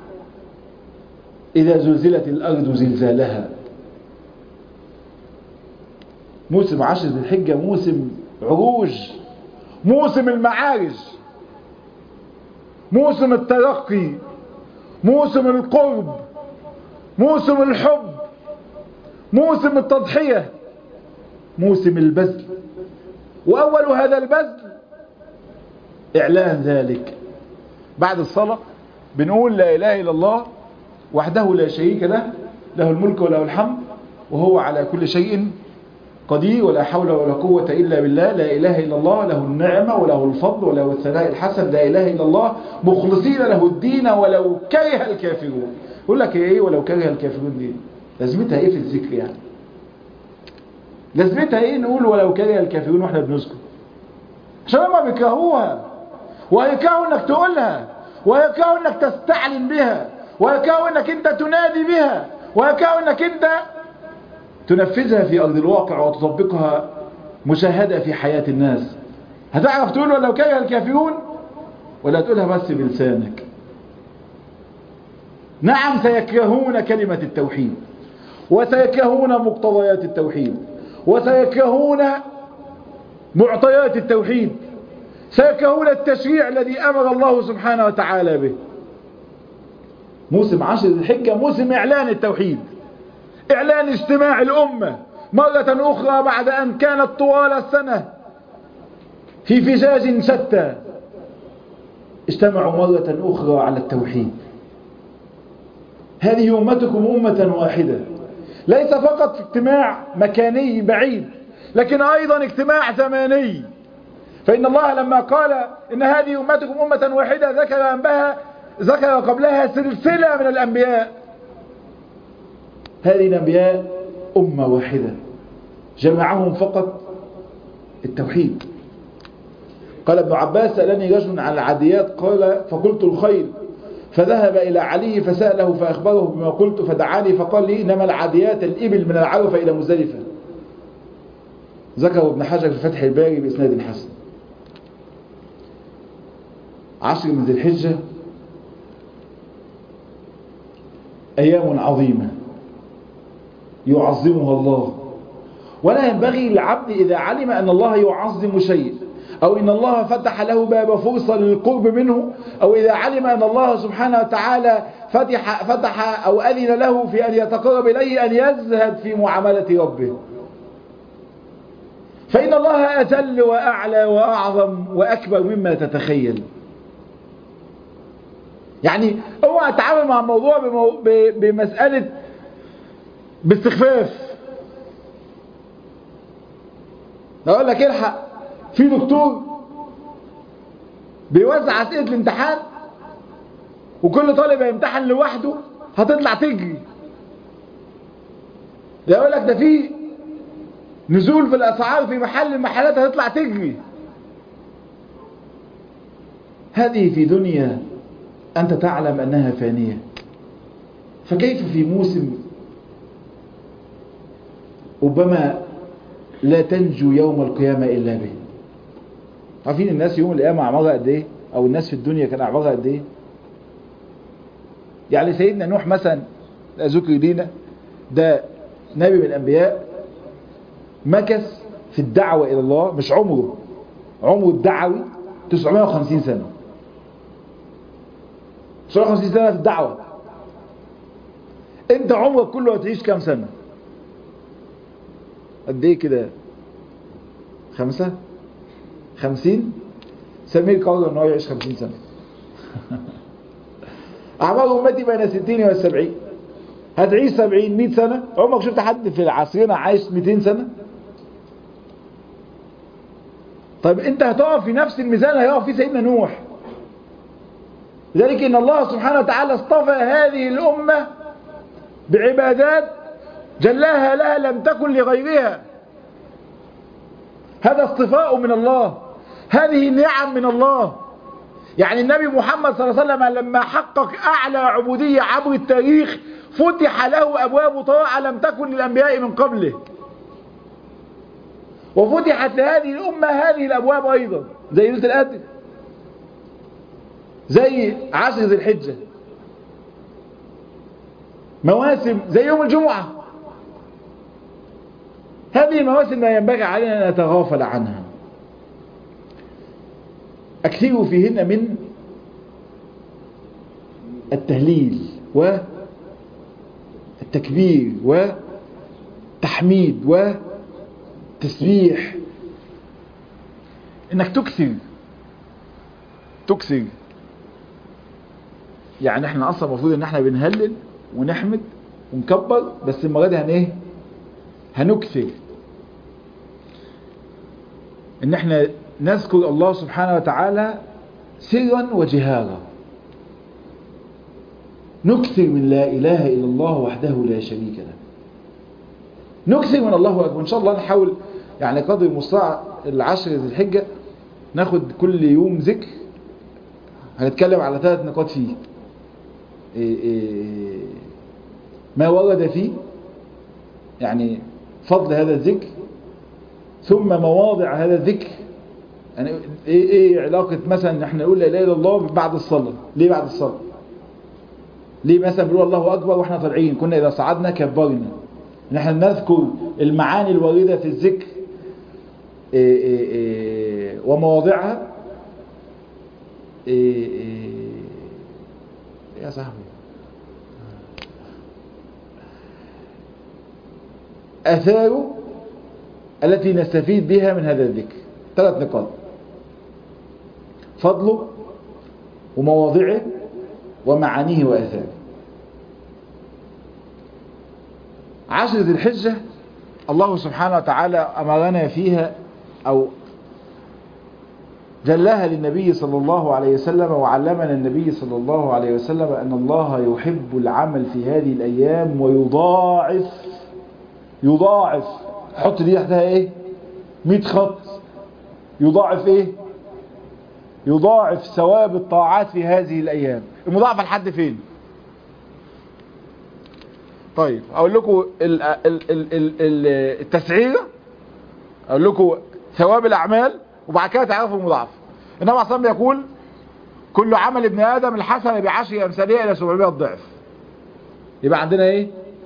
إذا زلزلت الأرض زلزالها. موسم 10 ذي الحجة موسم عروج، موسم المعارج، موسم الترقي، موسم القرب، موسم الحب، موسم التضحية، موسم البذل. وأول هذا البذل إعلان ذلك. بعد الصلاة بنقول لا إله إلا الله وحده لا شريك له، له الملك وله الحمد وهو على كل شيء قدير، ولا حول ولا قوة إلا بالله. لا إله إلا الله، له النعمة وله الفضل وله الثناء الحسن. لا إله إلا الله مخلصين له الدين ولو كره الكافرون. يقول لك إيه ولو كره الكافرون دي؟ لازمتها إيه في الذكر يعني؟ لازمتها إيه نقول ولو كره الكافرون وإحنا بنذكر؟ عشان هم بيكرهوها، ويكرهوا إنك تقولها، ويكرهوا إنك تستعلن بها، ويكرهوا إنك أنت تنادي بها، ويكرهوا إنك أنت تنفذها في أرض الواقع وتطبقها مشاهدة في حياة الناس. هتعرف تقول ولو كره الكافرون ولا تقولها بس بلسانك؟ نعم سيكرهون كلمة التوحيد، وسيكرهون مقتضيات التوحيد، وسيكرهون معطيات التوحيد، سيكرهون التشريع الذي أمر الله سبحانه وتعالى به. موسم 10 ذي الحجة موسم إعلان التوحيد، إعلان اجتماع الأمة مرة أخرى بعد أن كانت طوال السنة في فجاج شتى. اجتمعوا مرة أخرى على التوحيد. هذه أمتكم أمة واحدة، ليس فقط اجتماع مكاني بعيد، لكن أيضا اجتماع زماني. فإن الله لما قال إن هذه أمتكم أمة واحدة ذكر قبلها سلسلة من الأنبياء. هذه الأنبياء أمة واحدة جمعهم فقط التوحيد. قال ابن عباس سألني رجل عن العاديات قال فقلت الخيل، فذهب إلى علي فسأله فأخبره بما قلت فدعاني فقال لي إنما العاديات الإبل من العرفة إلى مزدلفة. ذكر ابن حجر في فتح الباري بإسناد حسن. 10 من ذي الحجة أيام عظيمة يعظمها الله، ولا ينبغي للعبد إذا علم أن الله يعظم شيء، أو إن الله فتح له باب فرصة للقرب منه، أو إذا علم أن الله سبحانه وتعالى فتح أو أذن له في أن يتقرب إليه، أن يزهد في معاملة ربه. فإن الله أجل وأعلى وأعظم وأكبر مما تتخيل. يعني اوعى اتعامل مع الموضوع بمسألة باستخفاف. اقول لك الحق في دكتور بيوزع اسئلة الامتحان وكل طالب هيمتحن لوحده هتطلع تجري. يقول لك ده في نزول في الاسعار في محل المحلات هتطلع تجري. هذه في دنيا أنت تعلم أنها فانية، فكيف في موسم ربما لا تنجو يوم القيامة إلا به؟ عارفين الناس يوم القيامة أعمارها قد إيه؟ أو الناس في الدنيا كان أعمارها قد إيه؟ يعني سيدنا نوح مثلا ذكر لينا، ده نبي من الأنبياء، مكث في الدعوة إلى الله مش عمره الدعوي 950 سنة. 950 سنة في الدعوة. انت عمرك كله هتعيش كام سنة؟ قد ايه كده؟ 50 سمير قرر انه يعيش 50 سنة. اعمار امتي بين 60 و 70. هتعيش 70 100 سنة. عمرك شفت حد في عصرنا عايش 200 سنة؟ طيب انت هتقف في نفس الميزان اللي هيقف فيه سيدنا نوح. لذلك إن الله سبحانه وتعالى اصطفى هذه الأمة بعبادات جلاها لها لم تكن لغيرها. هذا اصطفاء من الله، هذه نعم من الله. يعني النبي محمد صلى الله عليه وسلم لما حقق أعلى عبودية عبر التاريخ فتح له أبواب طاعة لم تكن للأنبياء من قبله، وفتحت لهذه الأمة هذه الأبواب أيضا، زي ليلة القدر، زي عشر ذي الحجة، مواسم زي يوم الجمعة. هذه المواسم لا ينبغي علينا أن نتغافل عنها. أكثروا فيهن من التهليل والتكبير والتحميد والتسبيح، إنك تكثر. يعني احنا أصلا المفروض إن احنا بنهلل ونحمد ونكبر، بس المرة دي هنكثر إن احنا نذكر الله سبحانه وتعالى سرا وجهارا. نكثر من لا إله إلا الله وحده لا شريك له، نكثر من الله أكبر. إن شاء الله نحاول يعني قدر المستطاع العشر ذي الحجة ناخد كل يوم ذكر، هنتكلم على 3 نقاط فيه. ما ورد فيه يعني فضل هذا الذكر، ثم مواضع هذا الذكر. يعني ايه علاقة مثلا احنا نقول لا اله الا الله بعد الصلاة؟ ليه بعد الصلاة؟ ليه مثلا بنقول الله اكبر واحنا طالعين؟ كنا اذا صعدنا كبرنا. نحن نذكر المعاني الواردة في الذكر ومواضعها. يا صاحبي آثاره التي نستفيد بها من هذا الذكر. 3 نقاط: فضله ومواضعه ومعانيه وآثاره. عشر ذي الحجة الله سبحانه وتعالى أمرنا فيها أو جلها للنبي صلى الله عليه وسلم، وعلمنا النبي صلى الله عليه وسلم أن الله يحب العمل في هذه الأيام يضاعف. حط دي تحتها ايه؟ 100 خط. يضاعف ايه؟ يضاعف ثواب الطاعات في هذه الأيام. المضاعفة لحد فين؟ طيب أقول لكم التسعيرة، أقول لكم ثواب الأعمال، وبعد كده تعرفوا المضاعفة. النبي صلى الله عليه وسلم يقول: كل عمل ابن آدم الحسنة ب10 أمثالها إلى 700 ضعف. يبقى عندنا ايه؟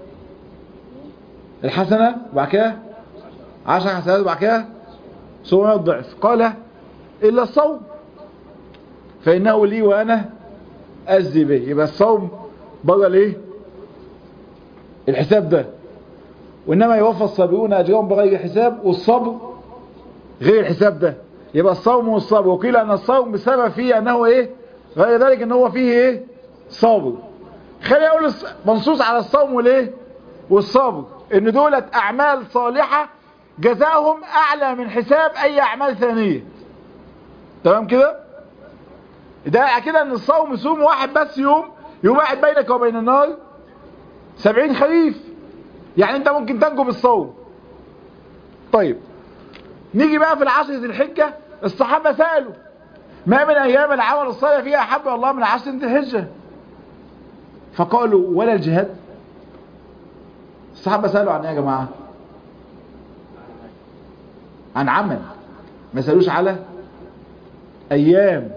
الحسنة وبعد كده 10 حسنات وبعد كده 700 ضعف. قال: إلا الصوم فإنه لي وأنا أجزي به. يبقى الصوم بره ليه؟ الحساب ده. وإنما يوفى الصابرون أجرهم بغير حساب، والصبر غير الحساب ده. يبقى الصوم والصبر. وقيل أن الصوم بسبب فيه أنه إيه؟ غير ذلك أنه فيه إيه؟ صبر. خلينا أقول منصوص على الصوم والإيه؟ والصبر إن دولة أعمال صالحة جزاهم أعلى من حساب أي أعمال ثانية. تمام كده؟ ده كده أن الصوم صوم واحد بس يوم واحد بينك وبين النار 70 خريف. يعني أنت ممكن تنجو بالصوم. طيب نيجي بقى في العشر ذي الحجة. الصحابة سألوا: ما من أيام العمل الصالح فيها أحب الله من عشر ذي الحجة؟ فقالوا: ولا الجهاد؟ الصحابة سألوا عن ايه يا جماعة؟ عن عمل، ما سألوش على أيام.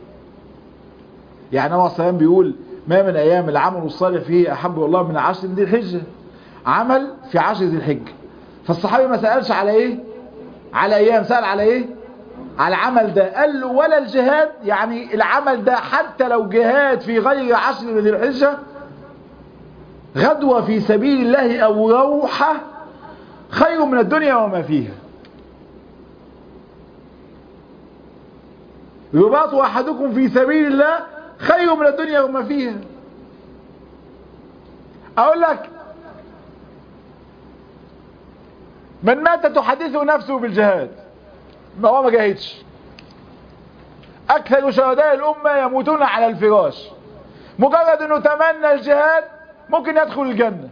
يعني النبي صلى الله عليه وسلم بيقول: ما من أيام العمل الصالح فيه أحب الله من 10 ذي الحجة. عمل في 10 ذي الحجة. فالصحابي ما سألش على ايه؟ على أيام. سأل على ايه؟ على العمل ده. قال له: ولا الجهاد؟ يعني العمل ده حتى لو جهاد في غير 10 ذي الحجة، غدوة في سبيل الله أو روحة، خير من الدنيا وما فيها. رباط أحدكم في سبيل الله خير من الدنيا وما فيها. أقول لك: من مات تحدثه نفسه بالجهاد، ما هو ما جاهدش. أكثر شهداء الأمة يموتون على الفراش. مجرد أنه تمنى الجهاد ممكن يدخل الجنة،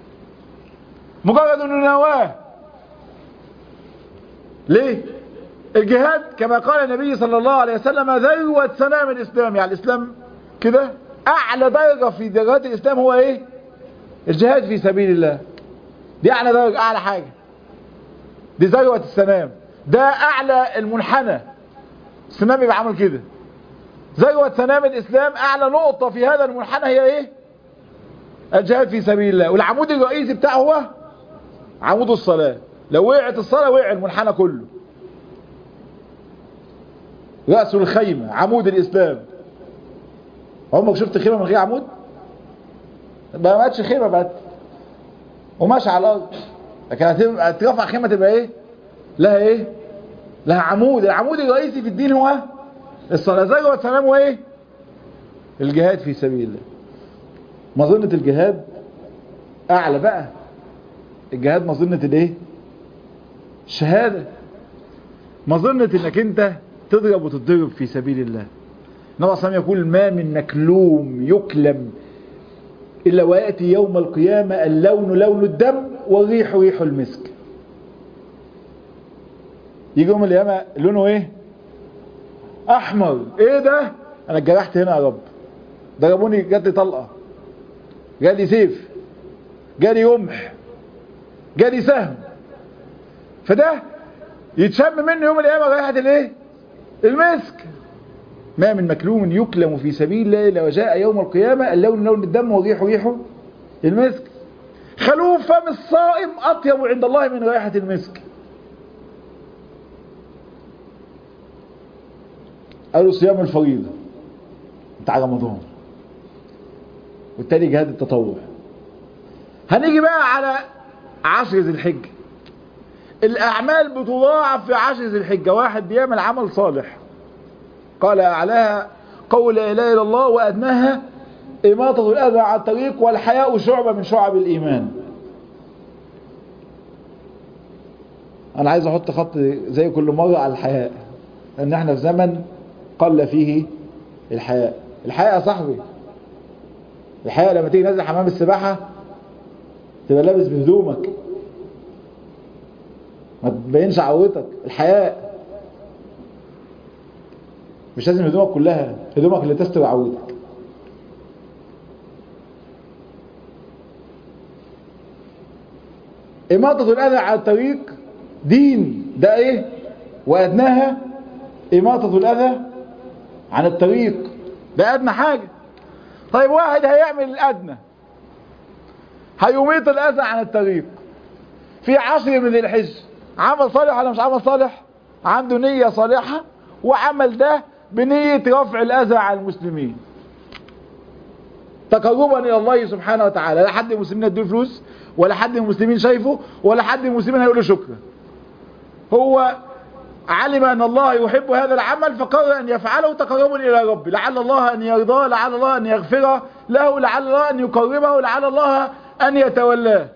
مجرد أنه نواه. ليه؟ الجهاد كما قال النبي صلى الله عليه وسلم ذروة سنام الإسلام. يعني الإسلام كده أعلى درجة في درجات الإسلام هو إيه؟ الجهاد في سبيل الله. دي أعلى درجة، أعلى حاجة، دي ذروة السنام، ده أعلى المنحنى. السنام يبقى عامل كده. ذروة سنام الإسلام أعلى نقطة في هذا المنحنى هي إيه؟ الجهاد في سبيل الله. والعمود الرئيسي بتاعه هو عمود الصلاة. لو وقعت الصلاة وقع المنحنى كله. رأس الخيمة عمود الإسلام. عمرك شفت خيمة من غير عمود؟ ما بقتش خيمة، بقت وماشي على الأرض. لكن هترفع خيمة تبقى إيه؟ لها إيه؟ لها عمود. العمود الرئيسي في الدين هو الصلاة. ذروة سنامه إيه؟ الجهاد في سبيل الله. مظنة الجهاد أعلى بقى. الجهاد مظنة الإيه؟ الشهادة. مظنة إنك أنت تضرب وتضرب في سبيل الله. النبي صلى الله عليه وسلم يقول ما من مكلوم يكلم إلا ويأتي يوم القيامة اللون لون الدم والريح ريح المسك. يجي يوم القيامة لونه إيه؟ أحمر. إيه ده؟ أنا اتجرحت هنا يا رب، ضربوني، جات لي طلقة، جالي سيف، جالي رمح، جالي سهم. فده يتشم منه يوم القيامة رائحة الايه؟ المسك. ما من مكلوم يكلم في سبيل الله الا وجاء يوم القيامة اللون لون الدم والريح ريح المسك. خلوف فم الصائم اطيب عند الله من رائحة المسك. قالوا صيام الفريضة بتاع رمضان، والتاني جهاد التطوع. هنيجي بقى على 10 ذي الحجة. الأعمال بتضاعف في 10 ذي الحجة. واحد بيعمل عمل صالح، قال أعلاها قول لا إله إلا الله وأدناها إماطة الأذى على الطريق والحياء شعبة من شعب الإيمان. أنا عايز أحط خط زي كل مرة على الحياء، لأن احنا في زمن قل فيه الحياء. الحياء يا صاحبي، الحياء لما تيجي نازل حمام السباحة تبقى لابس بهدومك، ما تبينش عورتك. الحياء مش لازم هدومك كلها، هدومك اللي تستر عورتك. إماطة الأذى على الطريق دين، ده إيه؟ وأدناها إماطة الأذى عن الطريق، ده أدنى حاجة. طيب واحد هيعمل الأدنى، هيميط الأذى عن الطريق في 10 من ذي الحجة، عمل صالح ولا مش عمل صالح؟ عنده نية صالحة وعمل ده بنية رفع الأذى عن المسلمين تقربا إلى الله سبحانه وتعالى. لا حد من المسلمين يديه فلوس، ولا حد من المسلمين شايفه، ولا حد من المسلمين هيقول له شكرا. هو علم أن الله يحب هذا العمل فقرر أن يفعله تقربا إلى ربه، لعل الله أن يرضاه، لعل الله أن يغفره له، لعل الله أن يقربه، لعل الله أن يتولاه.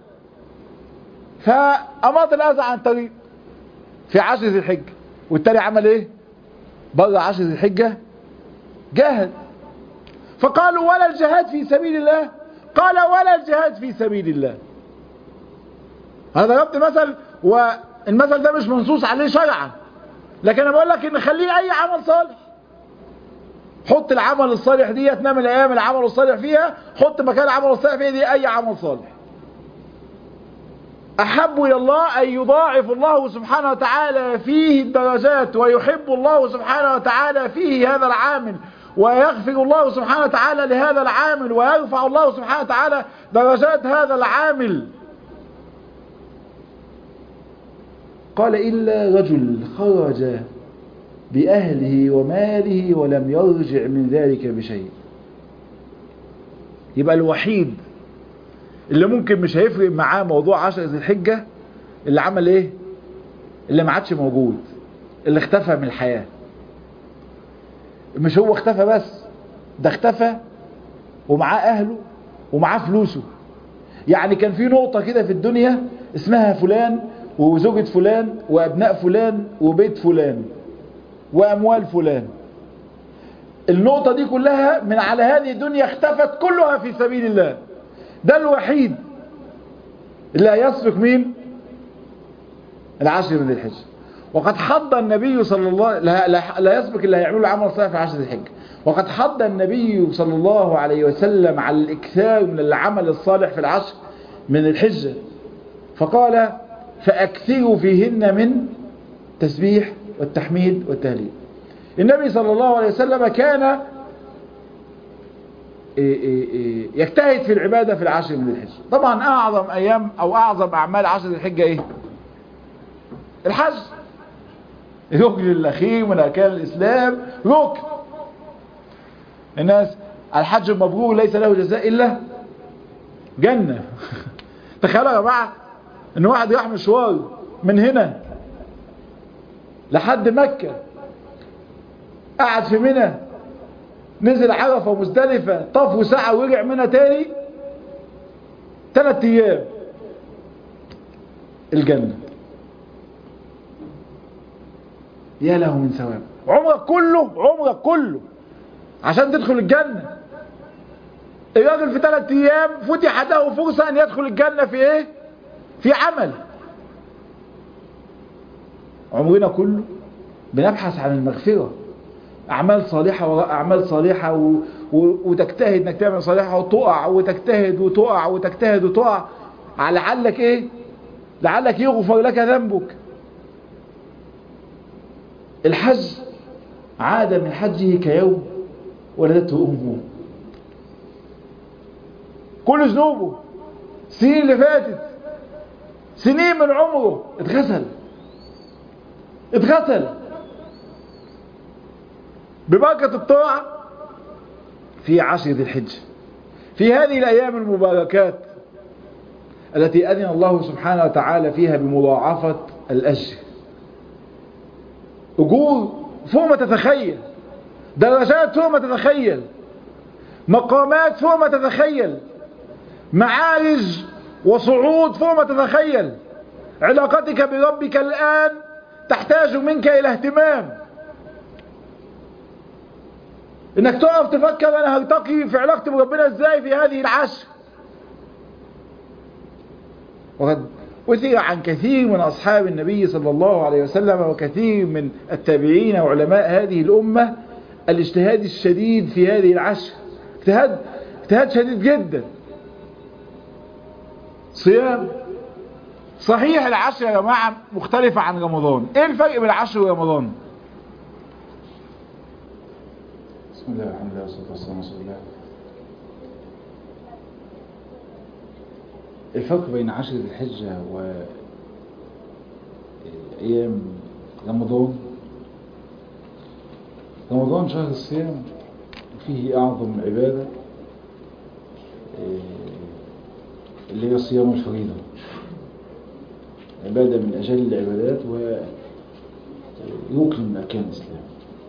فأماط الأذى عن الطريق في 10 ذي الحجة. والتالي عمل إيه؟ بره 10 ذي الحجة جاهد. فقالوا ولا الجهاد في سبيل الله؟ قال ولا الجهاد في سبيل الله. أنا ضربت مثل، والمثل ده مش منصوص عليه شرعا، لكن أنا بقول لك إن خليه أي عمل صالح. حط العمل الصالح دي، تنام الأيام العمل الصالح فيها، حط مكان العمل الصالح فيها دي أي عمل صالح. أحب إلى الله أن يضاعف الله سبحانه وتعالى فيه الدرجات، ويحب الله سبحانه وتعالى فيه هذا العامل، ويغفر الله سبحانه وتعالى لهذا العامل، ويرفع الله سبحانه وتعالى درجات هذا العامل. قال إلا رجل خرج بأهله وماله ولم يرجع من ذلك بشيء. يبقى الوحيد اللي ممكن مش هيفرق معاه موضوع 10 ذي الحجة اللي عمل ايه؟ اللي ما عادش موجود، اللي اختفى من الحياة. مش هو اختفى بس، ده اختفى ومعاه اهله ومعاه فلوسه. يعني كان في نقطة كده في الدنيا اسمها فلان وزوجة فلان وابناء فلان وبيت فلان واموال فلان. النقطة دي كلها من على هذه الدنيا اختفت كلها في سبيل الله. ده الوحيد اللي هيسبق مين؟ 10 من ذي الحجة. وقد حض النبي صلى الله لا يسبق اللي هيعملوا عمل صالح في 10 ذي الحجة. وقد حض النبي صلى الله عليه وسلم على الإكثار من العمل الصالح في 10 من الحجة، فقال فأكثروا فيهن من تسبيح والتحميد والتهليل. النبي صلى الله عليه وسلم كان يجتهد في العبادة في 10 من الحجة. طبعا أعظم أيام أو أعظم أعمال 10 ذي الحجة إيه؟ الحج، الركن الأخير من أركان الإسلام، ركن. الناس الحج المبرور ليس له جزاء إلا جنة. تخيلوا يا جماعة إن واحد راح مشوار من هنا لحد مكة، قعد في منى، نزل عرفة ومزدلفة، طاف وسعى ورجع منى تاني 3 أيام، الجنة. يا له من ثواب. عمرك كله عشان تدخل الجنة. الراجل في 3 أيام فتحت له فرصة أن يدخل الجنة في إيه؟ في عمل. عمرنا كله بنبحث عن المغفرة، أعمال صالحة وراء أعمال صالحة، وتجتهد إنك تعمل صالحة وتقع، وتجتهد وتقع، وتجتهد وتقع، لعلك إيه؟ لعلك يغفر لك ذنبك. الحج عاد من حجه كيوم ولدته أمه. كل ذنوبه السنين اللي فاتت، سنين من عمره اتغسل ببركة الطاعة في 10 ذي الحجة، في هذه الأيام المباركات التي أذن الله سبحانه وتعالى فيها بمضاعفة الأجر. أجور فوق ما تتخيل، درجات فوق ما تتخيل، مقامات فوق ما تتخيل، معارج وصعود فوق ما تتخيل. علاقتك بربك الآن تحتاج منك إلى اهتمام، انك تقف تفكر انا هرتقي في علاقتي بربنا ازاي في هذه العشر. وقد أثر عن كثير من أصحاب النبي صلى الله عليه وسلم وكثير من التابعين وعلماء هذه الأمة الاجتهاد الشديد في هذه العشر، اجتهاد شديد جدا. صيام صحيح، العشر يا جماعة مختلفة عن رمضان. ايه الفرق بين العشر ورمضان؟ بسم الله والحمد لله والصلاة والسلام على رسول الله. الفرق بين 10 ذي الحجة وأيام رمضان، رمضان شهر الصيام فيه أعظم عبادة اللي هي صيام الفريضة، عبادة من أجل العبادات وركن من أركان الإسلام.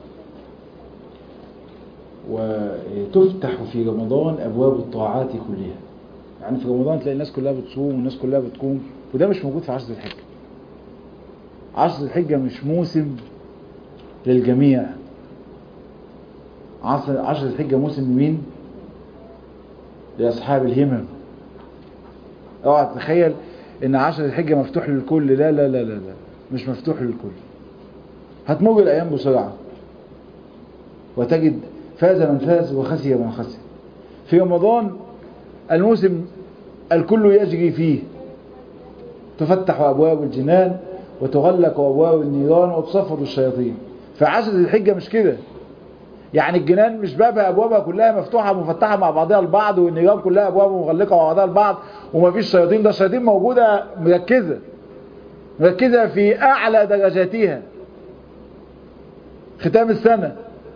وتفتح في رمضان أبواب الطاعات كلها. يعني في رمضان تلاقي الناس كلها بتصوم والناس كلها بتقوم، وده مش موجود في 10 ذي الحجة. 10 ذي الحجة مش موسم للجميع. 10 ذي الحجة موسم لمين؟ لأصحاب الهمم. اوعى تتخيل ان 10 ذي الحجة مفتوح للكل. لا لا لا لا لا، مش مفتوح للكل. هتمر الأيام بسرعة وتجد فاز من فاز وخسر من خسر. في رمضان الموسم الكل يجري فيه، تفتح أبواب الجنان وتغلق أبواب النيران وتصفد الشياطين. في 10 ذي الحجة مش كده. يعني الجنان مش بابها أبوابها كلها مفتوحة مفتحة مع بعضها البعض، والنيران كلها أبوابها مغلقة مع بعضها البعض ومفيش شياطين. ده الشياطين موجودة مركزة في أعلى درجاتها. ختام السنة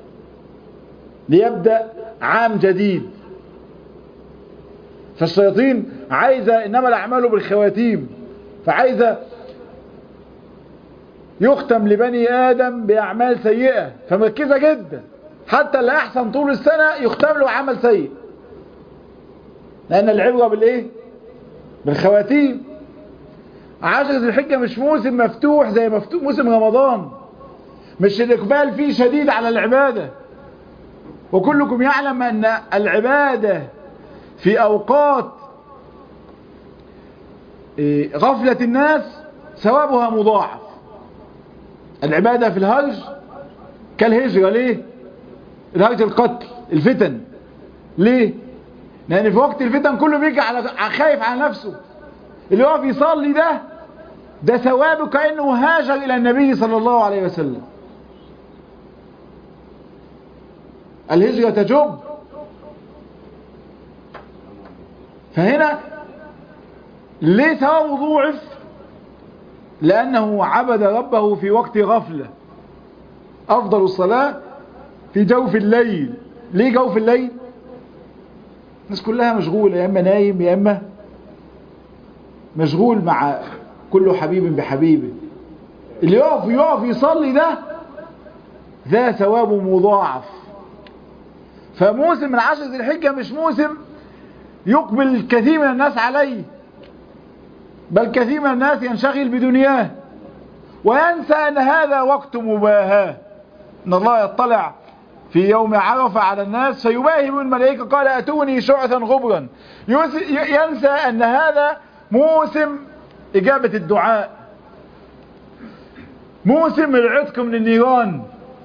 ليبدأ عام جديد، فالشياطين عايزة إنما الأعمال بالخواتيم، فعايزة يختم لبني آدم بأعمال سيئة، فمركزة جدا. حتى اللي أحسن طول السنة يختم له عمل سيء، لأن العبرة بالإيه؟ بالخواتيم. 10 ذي الحجة مش موسم مفتوح زي موسم رمضان، مش الإقبال فيه شديد على العبادة. وكلكم يعلم أن العبادة في أوقات غفلة الناس ثوابها مضاعف. العبادة في الهرج كالهجرة. ليه؟ الهرج القتل، الفتن. ليه؟ لأن في وقت الفتن كله بيجي خايف على نفسه. اللي هو بيصلي ده ثوابه كأنه هاجر إلى النبي صلى الله عليه وسلم. الهجرة تجب. فهنا ليه ثوابه ضوعف؟ لأنه عبد ربه في وقت غفلة. أفضل الصلاة في جوف الليل. ليه جوف الليل؟ الناس كلها مشغولة، يا إما نايم يا إما مشغول مع كل حبيب بحبيبه. اللي يقف يصلي ده ثوابه مضاعف. فموسم من 10 ذي الحجة مش موسم يقبل كثير من الناس عليه، بل كثير من الناس ينشغل بدنياه وينسى أن هذا وقت مباهاة. إن الله يطلع في يوم عرفة على الناس فيباهي الملائكة قال أتوني شعثا غبرا. ينسى أن هذا موسم إجابة الدعاء، موسم العتق من النيران.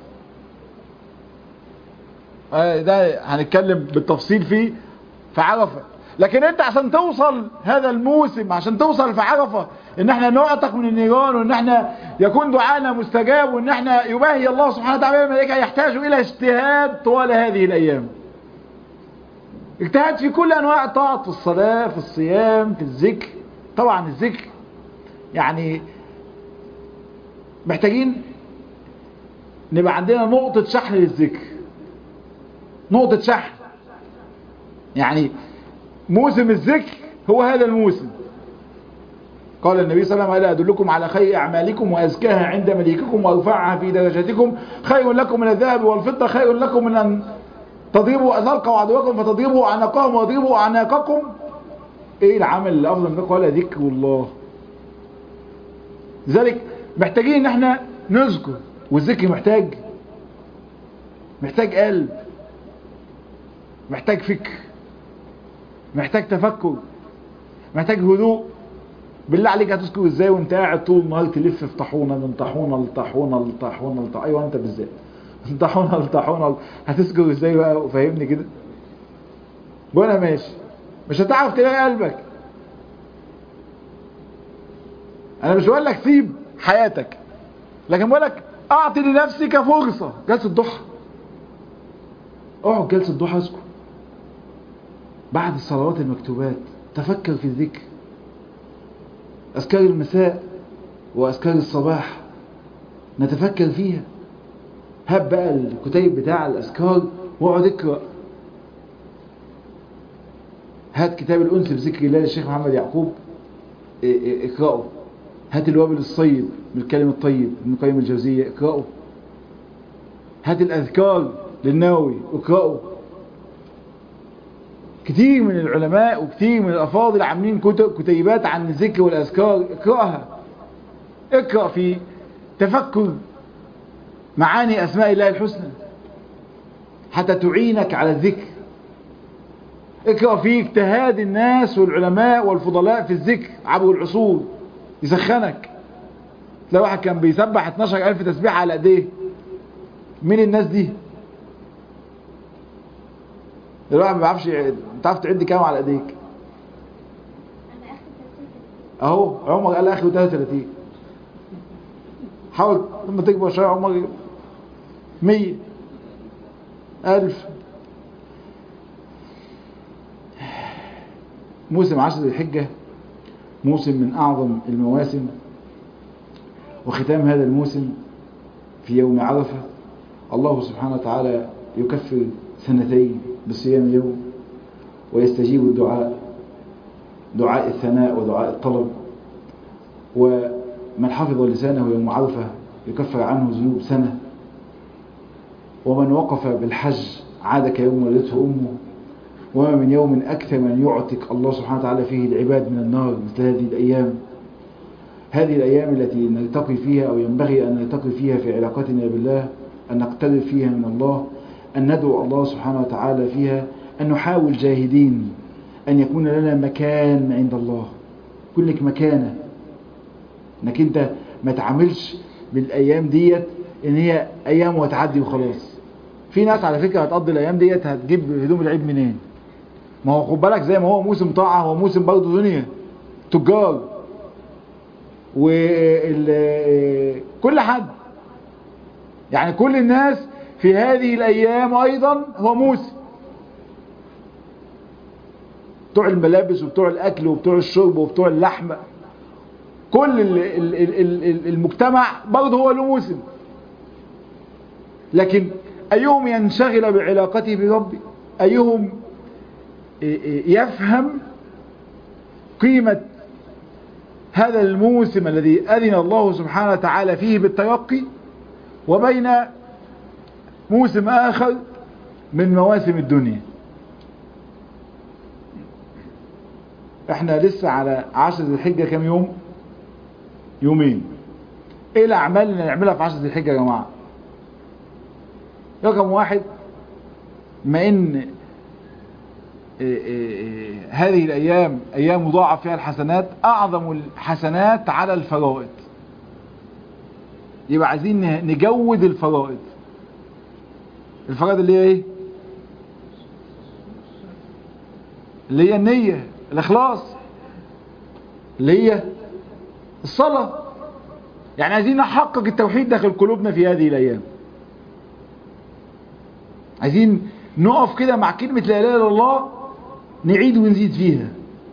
ده هنتكلم بالتفصيل فيه في عرفة. لكن انت عشان توصل هذا الموسم، عشان توصل في عرفة ان احنا نعتق من النيران، وان احنا يكون دعانا مستجاب، وان احنا يباهي الله سبحانه وتعالى الملائكة، يحتاج الى اجتهاد طوال هذه الايام. اجتهاد في كل انواع الطاعات، في الصلاة، في الصيام، في الذكر. طبعا الذكر يعني محتاجين نبقى عندنا نقطة شحن للذكر، نقطة شحن. يعني موسم الذكر هو هذا الموسم. قال النبي صلى الله عليه وسلم: ألا أدلكم على خير أعمالكم وأزكاها عند مليككم وأرفعها في درجاتكم، خير لكم من الذهب والفضة، خير لكم من أن تضربوا تلقوا عدوكم فتضربوا أعناقهم ويضربوا أعناقكم. إيه العمل اللي أفضل منكم؟ قال: ذكر الله. لذلك محتاجين إن احنا نذكر، والذكر محتاج قلب، محتاج فكر، محتاج تفكر، محتاج هدوء. بالله عليك هتذكر ازاي وانت قاعد طول النهار تلف في طاحونه من طاحونه لطاحونه لطاحونه لطاحونه؟ ايوه انت بالذات من طاحونه لطاحونه، هتذكر ازاي بقى؟ وفهمني كده وانا ماشي، مش هتعرف تلاقي قلبك. انا مش بقول لك سيب حياتك، لكن بقول لك اعطي لنفسك فرصه. جلسه الضحى، اقعد جلسه الضحى، اذكر بعد الصلوات المكتوبات، تفكر في الذكر. أذكار المساء وأذكار الصباح نتفكر فيها. هب بقى الكتيب بتاع الأذكار واقعد اقرأ. هات كتاب الأنس بذكر الله للشيخ محمد يعقوب، اقرأه. هات الوابل الصيب بالكلم الطيب ابن قيم الجوزية، اقرأه. هات الأذكار للنووي، اقرأه. كتير من العلماء وكتير من الأفاضل عاملين كتيبات عن الذكر والأذكار، اقرأها. اقرأ في تفكر معاني أسماء الله الحسنى حتى تعينك على الذكر. اقرأ في اجتهاد الناس والعلماء والفضلاء في الذكر عبر العصور، يسخنك. تلاقي واحد كان بيسبح 12,000 تسبيح على ايديه. مين الناس دي؟ الواحد ما بيعرفش. تعرف تعد كام على ايديك؟ اهو عمر قال اخره 33. حاول لما تكبر شويه عمر 100 1000. موسم 10 ذي الحجة موسم من اعظم المواسم، وختام هذا الموسم في يوم عرفة. الله سبحانه وتعالى يكفر سنتين بصيام يوم، ويستجيب الدعاء، دعاء الثناء ودعاء الطلب. ومن حفظ لسانه يوم عرفة يكفر عنه ذنوب سنة. ومن وقف بالحج عاد كيوم ولدته أمه. وما من يوم أكثر من يعتق الله سبحانه وتعالى فيه العباد من النار مثل هذه الأيام. هذه الأيام التي نلتقي فيها أو ينبغي أن نلتقي فيها في علاقتنا بالله، أن نقترب فيها من الله، أن ندعو الله سبحانه وتعالى فيها، أن نحاول جاهدين أن يكون لنا مكان عند الله. كل لك مكانة، أنك أنت ما تعملش بالايام ديت ان هي ايام وتعدي وخلاص. في ناس على فكره هتقضي الايام ديت هتجيب هدوم العيد منين؟ ما هو خد بالك زي ما هو موسم طاعه هو موسم برضه دنيا تجار كل حد، يعني كل الناس في هذه الايام ايضا هو موسم. بتوع الملابس وبتوع الاكل وبتوع الشرب وبتوع اللحم، كل المجتمع برضه هو له موسم. لكن ايهم ينشغل بعلاقته بربه، ايهم يفهم قيمة هذا الموسم الذي أذن الله سبحانه وتعالى فيه بالترقي، وبين موسم آخر من مواسم الدنيا. احنا لسه على 10 ذي الحجة كم يوم؟ يومين. ايه الأعمال اللي نعملها في 10 ذي الحجة يا جماعة؟ رقم واحد، ما ان هذه الأيام أيام مضاعف فيها الحسنات، أعظم الحسنات على الفرائض. يبقى عايزين نجود الفرائض. الفرائض اللي هي ايه؟ اللي هي النية، الإخلاص، اللي هي الصلاة. يعني عايزين نحقق التوحيد داخل قلوبنا في هذه الأيام. عايزين نقف كده مع كلمة لا إله إلا الله، نعيد ونزيد فيها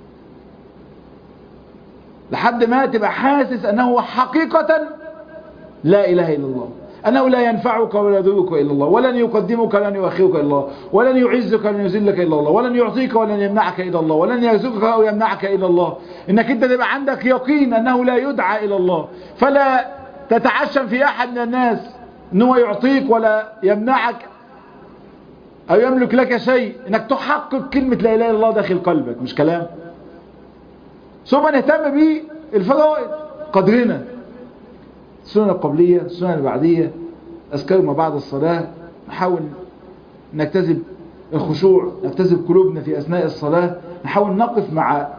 لحد ما تبقى حاسس أنه حقيقة لا إله إلا الله، أنه لا ينفعك ولا يضرك إلا الله، ولن يقدمك ولن يؤخرك إلا الله، ولن يعزك ولن يذلك إلا الله، ولن يعطيك ولن يمنعك إلا الله، ولن يرزقك أو يمنعك إلا الله. إنك أنت تبقى عندك يقين أنه لا يدعى إلى الله، فلا تتعشم في أحد من الناس أنه يعطيك ولا يمنعك أو يملك لك شيء. إنك تحقق كلمة لا إله إلا الله داخل قلبك، مش كلام. ثم نهتم بالفرائض قدرنا، السنن القبلية، السنن البعدية، أذكار ما بعد الصلاة. نحاول نجتذب الخشوع، نجتذب قلوبنا في أثناء الصلاة، نحاول نقف مع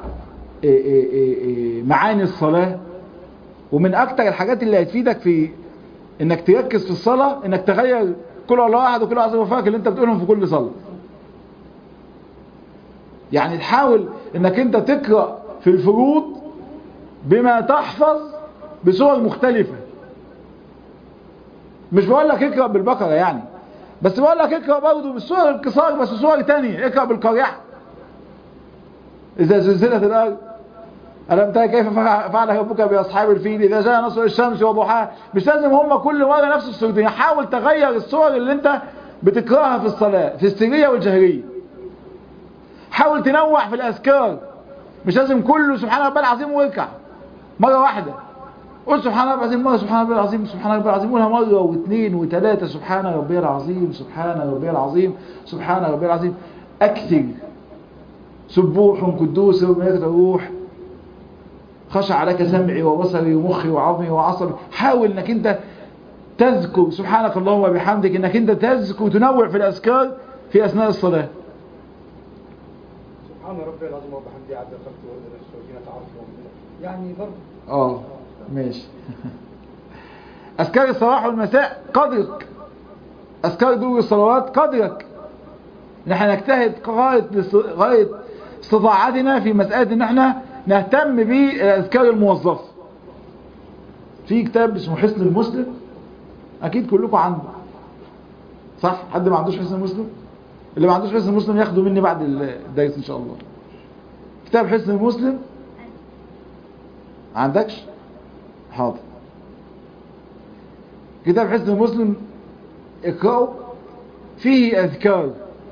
معاني الصلاة. ومن أكتر الحاجات اللي هتفيدك في إنك تركز في الصلاة إنك تغير كل الله أحد وكل عظيم وفاك اللي أنت بتقولهم في كل صلاة. يعني تحاول إنك أنت تقرأ في الفروض بما تحفظ بصور مختلفة. مش بقول لك اقرأ بالبقرة يعني، بس بقول لك اقرأ برضه بالصور القصار، بس صور تانية. اقرأ بالقارعة، إذا زلزلت الأرض، ألم ترى كيف فعل ربك بأصحاب الفيل، إذا جاء نصر الشمس وضحاها. مش لازم هم كل مرة نفس الصورتين. حاول تغير الصور اللي انت بتقرأها في الصلاة في السرية والجهرية. حاول تنوع في الأذكار، مش لازم كله سبحان ربي العظيم واركع مرة واحدة. قل سبحان ربي العظيم مرة، سبحان ربي العظيم، سبحان ربي العظيم، قولها مرة واثنين وثلاثة. سبحان ربي العظيم، سبحان ربي العظيم، سبحان ربي العظيم. أكثر. سبوح قدوس وملائكة الروح، خشع لك سمعي وبصري ومخي وعظمي وعصبي. حاول انك انت تذكر سبحانك اللهم وبحمدك، انك انت تذكر وتنوع في الأذكار في أثناء الصلاة. سبحان ربي العظيم وبحمده عدد خلقه ورضا نفسه وزينة عرشه يعني برضه ماشي. أذكار الصباح والمساء قدرك، أذكار دور الصلوات قدرك. نحن نجتهد غاية استطاعتنا في مسألة ان احنا نهتم بالأذكار الموظفة. في كتاب اسمه حصن المسلم، اكيد كلكم عنده صح؟ حد ما عندوش حصن المسلم؟ اللي ما عندوش حصن المسلم ياخده مني بعد الدرس ان شاء الله. كتاب حصن المسلم عندكش؟ حاضر. كتاب حصن المسلم اقرأه، فيه أذكار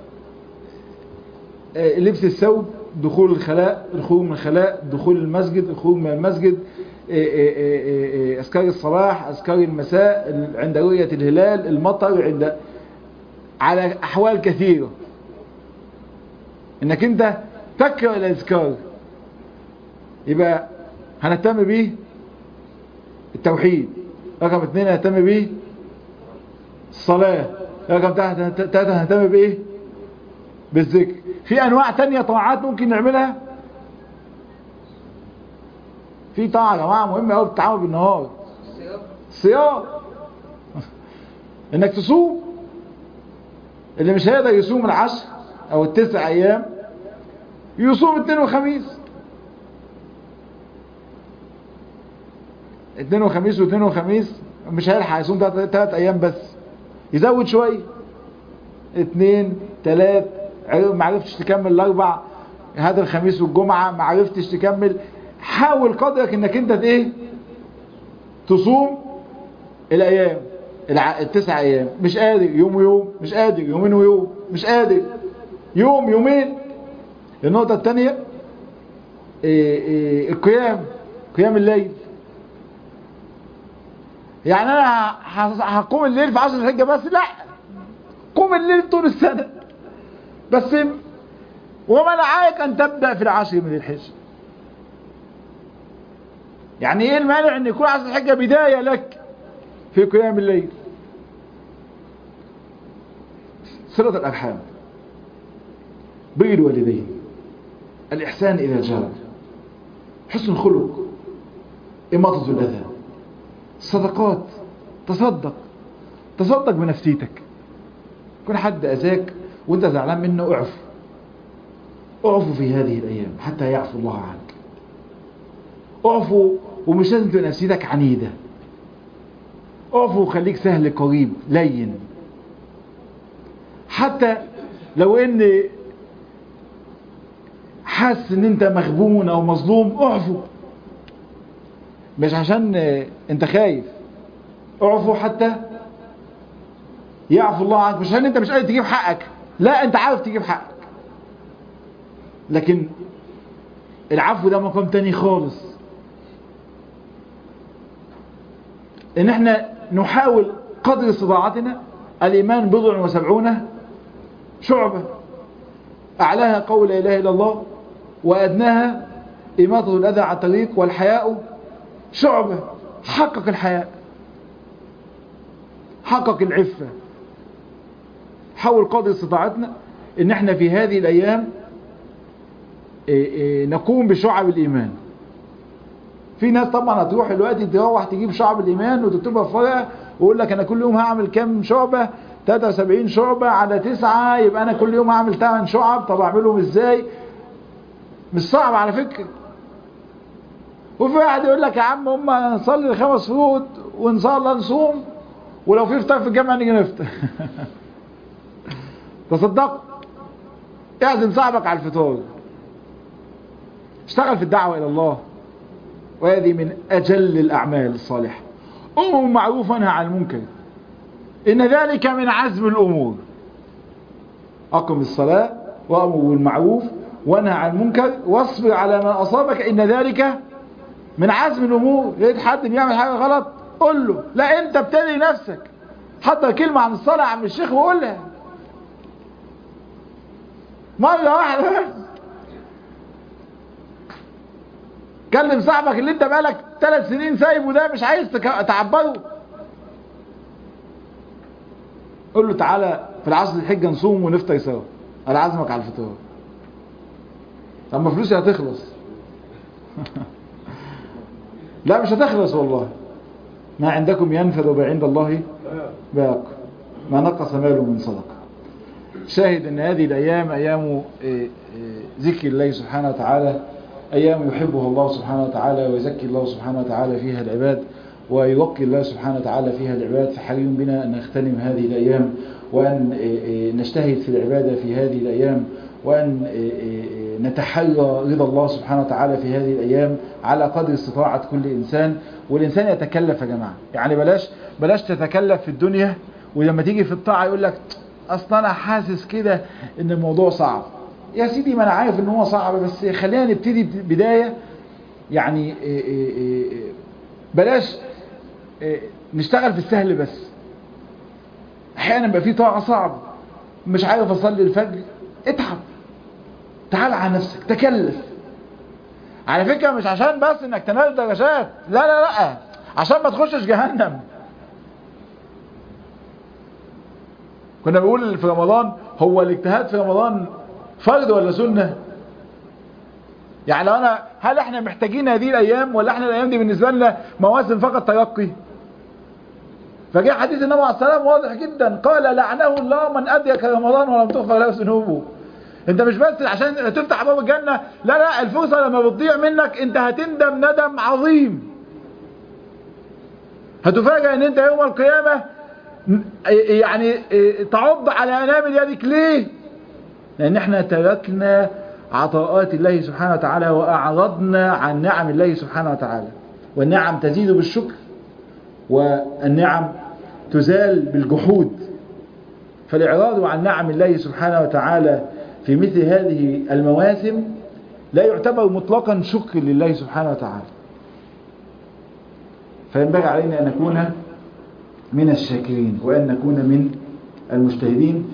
لبس الثوب، دخول الخلاء، الخروج من الخلاء، دخول المسجد، الخروج من المسجد، أذكار الصباح، أذكار المساء، عند رؤية الهلال، المطر، عند على أحوال كثيرة. إنك أنت تقرأ الأذكار. يبقى هنهتم به التوحيد. رقم 2 هنهتم به الصلاة. رقم 3 هنهتم بإيه؟ بالذكر. في أنواع تانية طاعات ممكن نعملها. في طاعة يا جماعة مهمة أوي، التعامل بالنهار، صيام، انك تصوم. اللي مش هيقدر يصوم ال10 او ال9 ايام يصوم اثنين وخميس، اثنين وخميس واثنين وخميس. مش هيلحق يصوم 3 ايام بس، يزود شوية 2 3. ما عرفتش تكمل ال4 هذا الخميس والجمعة، ما عرفتش تكمل، حاول قدرك انك انت ايه تصوم الايام ال9 ايام. مش قادر يوم ويوم، مش قادر يومين ويوم، مش قادر يوم يومين. النقطة الثانية قيام الليل. يعني انا هقوم الليل في 10 ذي الحجة بس؟ لا، قوم الليل طول السنة بس. ومنعك ان تبدأ في 10 من ذي الحجة. يعني ايه المانع ان يكون 10 ذي الحجة بداية لك في قيام الليل؟ صلة الارحام، بر الوالدين، الاحسان الى الجار، حسن الخلق، اماطة الاذى، الصدقات. تصدق بنفسيتك. كل حد اذاك وانت زعلان منه، اعفو في هذه الايام حتى يعفو الله عنك. اعفو، ومش لازم تبقى نفسيتك عنيدة. اعفو وخليك سهل قريب لين. حتى لو ان حاسس ان انت مغبون او مظلوم، اعفو. مش عشان انت خايف، اعفو حتى يعفو الله عنك. مش عشان انت مش قادر تجيب حقك، لا، انت عارف تجيب حقك، لكن العفو ده مقام تاني خالص. ان احنا نحاول قدر استطاعتنا. الايمان 70 شعبة، اعلاها قول لا اله الا الله، وادناها اماطة الاذى على الطريق، والحياء شعبة. حقق الحياء، حقق العفة. حاول قدر استطاعتنا ان احنا في هذه الايام نقوم بشعب الايمان. في ناس طبعا هتروح دلوقتي تروح تجيب شعب الايمان وتكتبها في ورقه ويقول لك انا كل يوم هعمل كام شعبة، 73 شعبة على 9، يبقى انا كل يوم هعمل 8 شعب. طب اعملهم ازاي؟ مش صعب على فكرة. وفي واحد يقول لك يا عم هم نصلي 5 فروض وان شاء الله نصوم، ولو في افطار في الجامعة نيجي نفطر. تصدق، اعزم صاحبك على الفطار، اشتغل في الدعوة الى الله، وهذه من اجل الاعمال الصالحة. امر معروف وانهى عن المنكر، ان ذلك من عزم الامور. اقم الصلاة وامر بالمعروف وانهى عن المنكر واصبر على ما اصابك، ان ذلك من عزم الامور. لقيت حد بيعمل حاجة غلط قول له، لا انت ابتدي نفسك. حتى كلمة عن الصلاة عم الشيخ وقولها مرة واحدة بس. كلم صاحبك اللي انت بقالك 3 سنين سايبه ده مش عايز تعبره، قول له تعالى في 10 ذي الحجة نصوم ونفطر سوا، انا عازمك على الفطار. اما فلوسي هتخلص. لا مش هتخلص والله. ما عندكم ينفد وما عند الله باق، ما نقص ماله من صدقه. شاهد ان هذه الايام ايام ذكر الله سبحانه وتعالى، ايام يحبها الله سبحانه وتعالى ويزكي الله سبحانه وتعالى فيها العباد ويوقي الله سبحانه وتعالى فيها العباد. فحري بنا ان نغتنم هذه الايام وان نجتهد في العبادة في هذه الايام، وان نتحرى رضا الله سبحانه وتعالى في هذه الايام على قدر استطاعة كل انسان. والانسان يتكلف يا جماعة، يعني بلاش تتكلف في الدنيا ولما تيجي في الطاعة يقول لك اصلا انا حاسس كده ان الموضوع صعب. يا سيدي ما انا عارف ان هو صعب، بس خلينا نبتدي بداية. يعني بلاش نشتغل في السهل بس. احيانا بقى في طاعة صعب، مش عارف اصلي الفجر، اتعب، تعال على نفسك، تكلف. على فكرة مش عشان بس انك تنال درجات، لا لا لا، عشان ما تخشش جهنم. كنا بنقول في رمضان، هو الاجتهاد في رمضان فرض ولا سنة؟ يعني لو هل احنا محتاجين هذه الايام، ولا احنا الايام دي بالنسبة لنا مواسم فقط ترقي؟ فجاء حديث النبي عليه الصلاة والسلام واضح جدا، قال لعنه الله من أدرك رمضان ولم تغفر له ذنوبه. انت مش بس عشان تفتح باب الجنة، لا الفرصة لما بتضيع منك انت هتندم ندم عظيم. هتفاجأ ان انت يوم القيامة يعني تعض على انامل يدك. ليه؟ لان احنا تركنا عطاءات الله سبحانه وتعالى واعرضنا عن نعم الله سبحانه وتعالى. والنعم تزيد بالشكر، والنعم تزال بالجحود. فالاعراض عن نعم الله سبحانه وتعالى في مثل هذه المواسم لا يعتبر مطلقا شكر لله سبحانه وتعالى. فينبغي علينا أن نكون من الشاكرين وأن نكون من المجتهدين.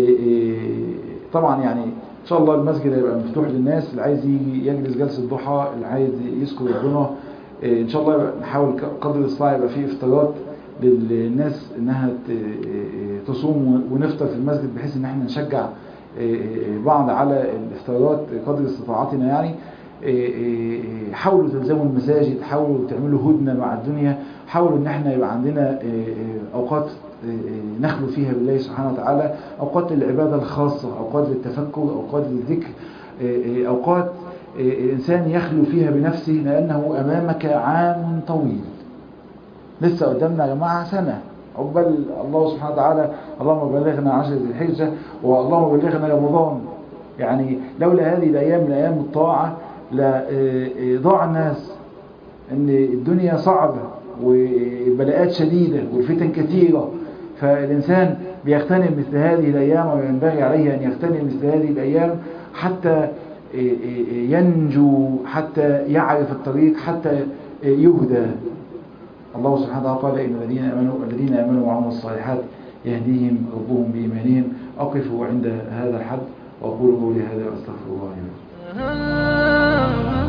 طبعا يعني إن شاء الله المسجد هيبقى مفتوح للناس، اللي عايز يجي يجلس جلسة ضحى، اللي عايز يذكر ربنا. إن شاء الله نحاول قدر الاستطاعة يبقى فيه إفطارات للناس إنها تصوم ونفطر في المسجد، بحيث إن احنا نشجع بعض على الإفطارات قدر استطاعتنا. يعني حاولوا تلزموا المساجد، حاولوا تعملوا هدنة مع الدنيا، حاولوا ان احنا يبقى عندنا اوقات نخلو فيها بالله سبحانه وتعالى، اوقات للعبادة الخاصة، اوقات للتفكر، اوقات للذكر، اوقات الانسان يخلو فيها بنفسه، لانه امامك عام طويل. لسه قدامنا يا جماعة سنة عقبال الله سبحانه وتعالى. اللهم بلغنا 10 ذي الحجة، واللهم بلغنا رمضان. يعني لولا هذه الايام من ايام الطاعة لضاع الناس. ان الدنيا صعبة وبلاءات شديدة والفتن كثيرة، فالإنسان بيغتنم مثل هذه الأيام، وينبغي عليه أن يغتنم مثل هذه الأيام حتى ينجو، حتى يعرف الطريق، حتى يهدى. الله سبحانه وتعالى قال إن الذين آمنوا وعملوا الصالحات يهديهم ربهم بإيمانهم. أقف عند هذا الحد وأقول قولي هذا وأستغفر الله لي ولكم.